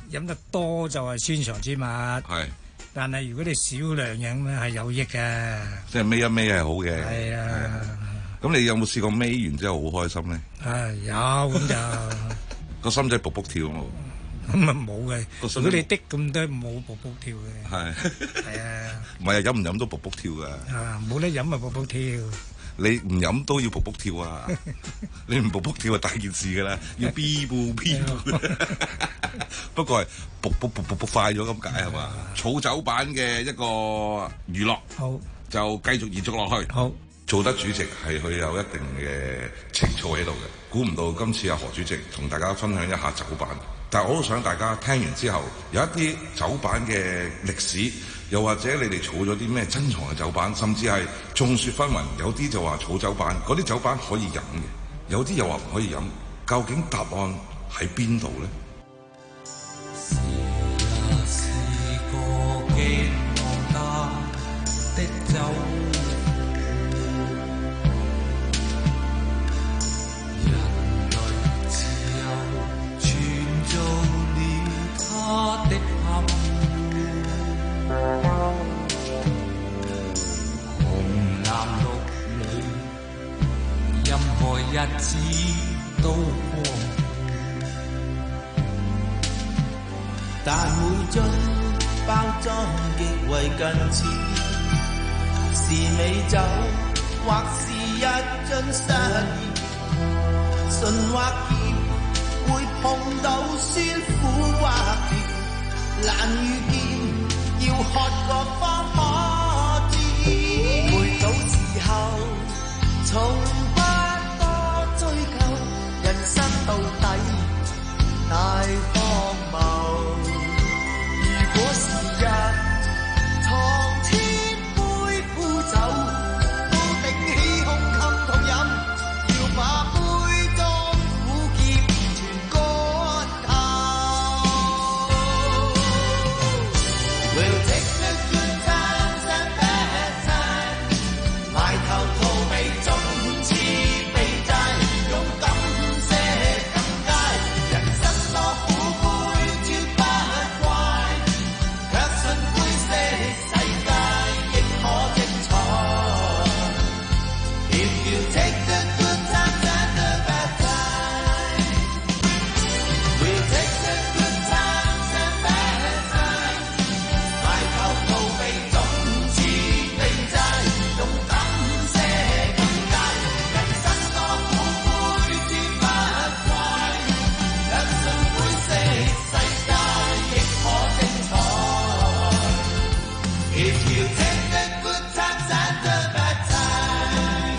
飲得多就係酸腸之物。 係。 但係如果你少量飲咧係有益嘅。 即係孭一孭係好嘅。 係啊。 咁你有冇試過孭完之後好開心咧？ 啊有咁就個心仔卜卜跳冇？ 咁啊冇嘅。如果你的咁多冇卜卜跳嘅。 係。 係啊。 唔係啊，飲唔飲都卜卜跳㗎。 啊，冇得飲啊卜卜跳。 你唔飲都要卜卜跳啊！你唔卜卜跳就大件事㗎啦，要 B 步 B 步。不過係卜卜卜卜卜快咗咁解係嘛？儲酒版嘅一個娛樂， 好就繼續延續落去。 好， 做得主席係佢有一定嘅情操喺度嘅。估唔到今次阿何主席同大家分享一下酒版，但係我都想大家聽完之後有一啲酒版嘅歷史。又或者你哋儲咗啲咩珍藏嘅酒版，甚至係眾說紛紜，有啲就話儲酒版，嗰啲酒版可以飲嘅，有啲又話唔可以飲，究竟答案喺邊度呢？是啊，是個極無價的酒，人類只有存做了他的憾。紅藍綠裏，任何日子都光， 但每樽包裝極為近似，是美酒或是一樽失意，順或甜會碰到酸苦或甜，難預見。要喝過方可知，回到時候從不多追究，人生到底大荒謬。如果時日藏千杯苦酒，都頂起胸襟痛飲，要把杯中苦澀全乾透。We'll take the good times and bad times， 埋頭逃避縱似避債，勇敢些更佳。人生多苦杯絕不怪，卻信灰色世界亦可精彩。If you take the good times and the bad times， We'll take the good times and bad times。埋頭逃避總似避債，勇敢些更佳。人生多苦杯絕不怪，若信灰色世界亦可精彩。If you take the good times and the bad times，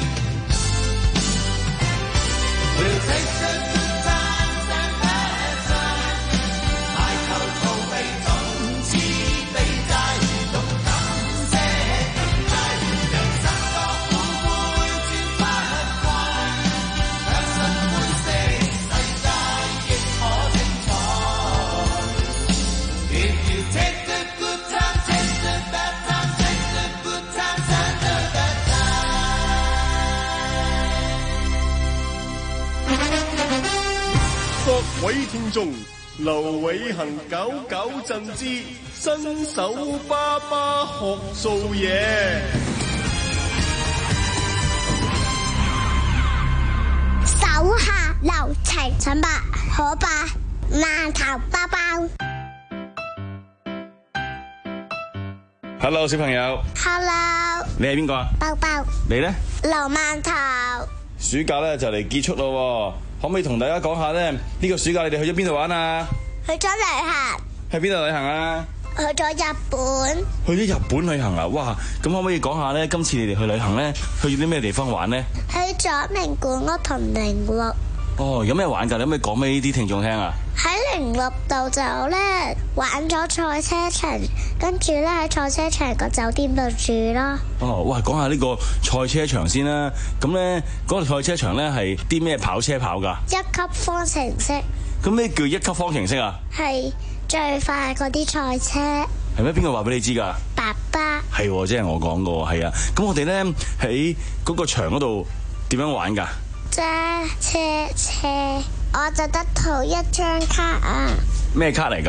We'll take the good times and bad times。埋頭逃避總似避債，勇敢些更佳。人生多苦杯絕不怪，若信灰色世界亦可精彩。If you take the good times, take the bad times, take the good times and the bad times。 各位聽眾，劉偉恒九九贈之新手爸爸學做嘢。 手下留情，陳伯可伯饅頭包包。 Hello， 小朋友， Hello， 你係邊個啊？ 包包。 你呢？ 劉饅頭。 暑假咧就嚟結束咯，可唔可以同大家講下咧？呢個暑假你哋去咗邊度玩啊？ 去咗旅行。 去邊度旅行啊？ 去咗日本。 去咗日本旅行啊！哇，咁可唔可以講下咧？今次你哋去旅行咧，去咗啲咩地方玩咧？ 去咗名古屋同靈鹿。 哦，有咩玩㗎？你可唔可以講俾呢啲聽眾聽啊？ 喺靈鹿度就咧玩咗賽車場，跟住咧喺賽車場個酒店度住咯。 哦，喂，講下呢個賽車場先啦。咁咧，嗰個賽車場咧係啲咩跑車跑㗎？ 一級方程式。 咁咩叫一級方程式啊？ 係最快嗰啲賽車。 係咩？邊個話俾你知㗎？ 爸爸。 係喎，即係我講過，係啊。咁我哋咧喺嗰個場嗰度點樣玩㗎？ 揸車車，我就得到一張卡啊！ 咩卡嚟㗎？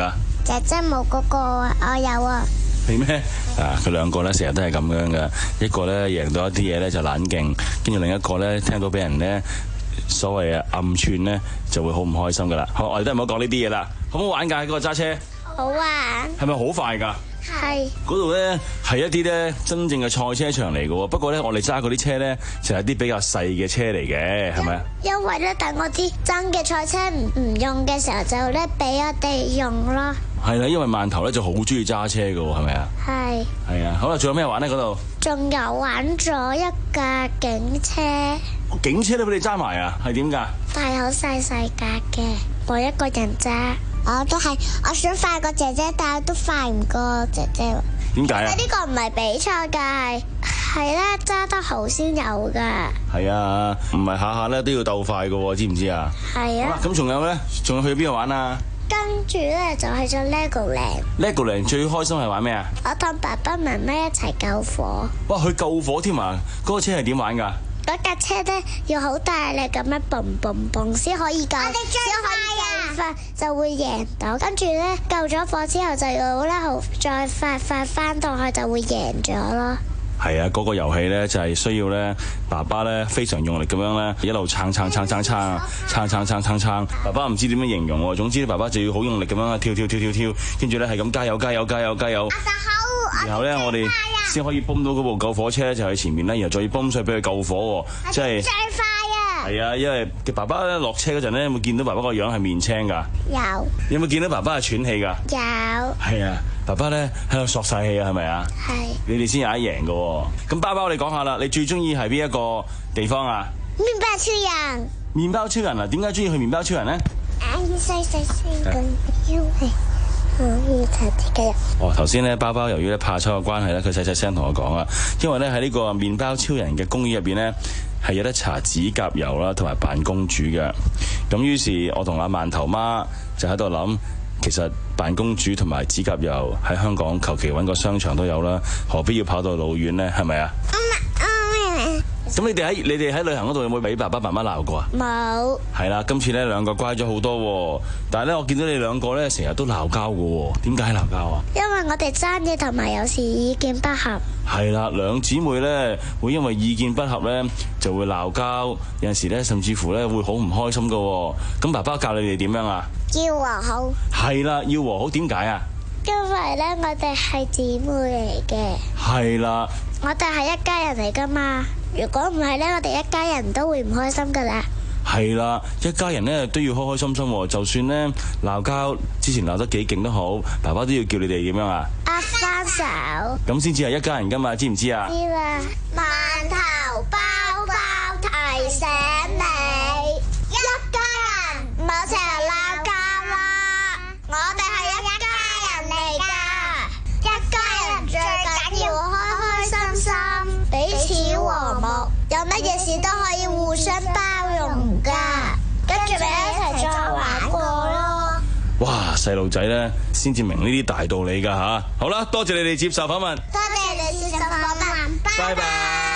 姐姐冇嗰個啊，我有啊。 係咩？啊，佢兩個咧成日都係咁樣嘅，一個咧贏到一啲嘢咧就冷勁，跟住另一個咧聽到俾人咧所謂嘅暗串咧就會好唔開心噶啦。好，我哋都唔好講呢啲嘢啦。好唔好玩㗎？嗰個揸車好玩。 係咪好快㗎？ 係。 嗰度咧係一啲咧真正嘅賽車場嚟嘅喎，不過咧我哋揸嗰啲車咧就係啲比較細嘅車嚟嘅，係咪啊？ 因為咧等我啲真嘅賽車唔唔用嘅時候，就咧俾我哋用咯。 係啦，因為饅頭咧就好中意揸車嘅喎，係咪啊？係。係啊，好啦，仲有咩玩咧嗰度？ 仲有玩咗一架警車。 警車都俾你揸埋啊？係點㗎？ 但係好細細架嘅，我一個人揸。我都係，我想快過姐姐，但係都快唔過姐姐。 點解啊？ 呢個唔係比賽㗎，係係咧揸得好先有㗎。 係啊，唔係下下咧都要鬥快㗎喎，知唔知啊？ 係啊。 咁仲有咧？仲有去邊度玩啊？ 跟住咧就去咗 Legoland。 Legoland 最開心係玩咩啊？ 我同爸爸媽媽一齊救火。 哇！去救火添啊！嗰個車係點玩㗎？ 嗰架車咧要好大力咁樣嘣嘣嘣先可以救，先可以救快就會贏到。跟住咧救咗火之後就要咧好再快快翻到去就會贏咗咯。 係啊，嗰個遊戲咧就係需要咧爸爸咧非常用力咁樣咧一路撐撐撐撐撐撐撐撐撐撐。爸爸唔知點樣形容喎，總之爸爸就要好用力咁樣跳跳跳跳跳，跟住咧係咁加油加油加油加油。然後咧我哋先可以泵到嗰部救火車咧就喺前面咧，然後再要泵水俾佢救火喎，即係最快啊！係啊，因為嘅爸爸咧落車嗰陣咧，有冇見到爸爸個樣係面青㗎？ 有。 有冇見到爸爸係喘氣㗎？ 有。 係啊，爸爸咧喺度索晒氣啊，係咪啊？係。你哋先有得贏㗎喎。咁包包你講下啦，你最中意係邊一個地方啊？ 麵包超人。 麵包超人啊？點解中意去麵包超人咧？ 啊，要細細聲咁，因為可以搽指甲油。 哦，頭先咧包包由於咧怕醜嘅關係咧，佢細細聲同我講啊，因為咧喺呢個麵包超人嘅公園入邊咧係有得搽指甲油啦，同埋扮公主嘅。咁於是我同阿饅頭媽就喺度諗，其實扮公主同埋指甲油喺香港求其揾個商場都有啦，何必要跑到老遠呢？係咪啊？咁你哋喺你哋喺旅行嗰度有冇俾爸爸媽媽鬧過啊？ 冇。係啦，今次咧兩個乖咗好多，但係咧我見到你兩個咧成日都鬧交嘅，點解鬧交啊？ 因為我哋爭嘢同埋有時意見不合。 係啦，兩姊妹咧會因為意見不合咧就會鬧交，有陣時咧甚至乎咧會好唔開心嘅。咁爸爸教你哋點樣啊？ 要和好。係啦，要和好，點解啊？ 因為咧我哋係姊妹嚟嘅。 係啦。 我哋係一家人嚟噶嘛，如果唔係咧，我哋一家人都會唔開心噶啦。 係啦，一家人咧都要開開心心，就算咧鬧交之前鬧得幾勁都好，爸爸都要叫你哋點樣啊？ 握翻手， 咁先至係一家人噶嘛，知唔知啊？ 知啦。饅頭包包提醒你，一家人唔好成日鬧交啦，我哋係一家人嚟噶，一家人最緊要開開心心，彼此和睦，有乜嘢事都可以互相包容噶，跟住咪一齊再玩過咯。 哇，細路仔咧先至明呢啲大道理噶吓。好啦，多謝你哋接受訪問。 多謝你哋接受訪問。拜拜。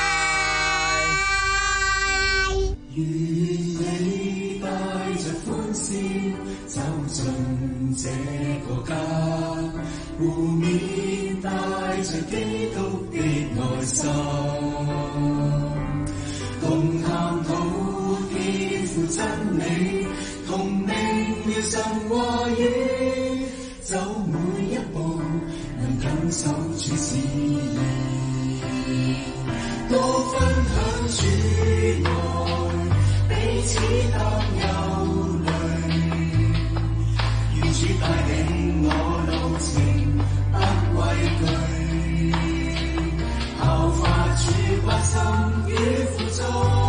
願你帶着歡笑走進這個家，互勉帶着基督的愛心，共探討天父真理，同明了神話語，走每一步能緊守主旨意，多分享主愛，彼此擔憂慮，願主帶領我路程不畏懼，效法主關心與輔助。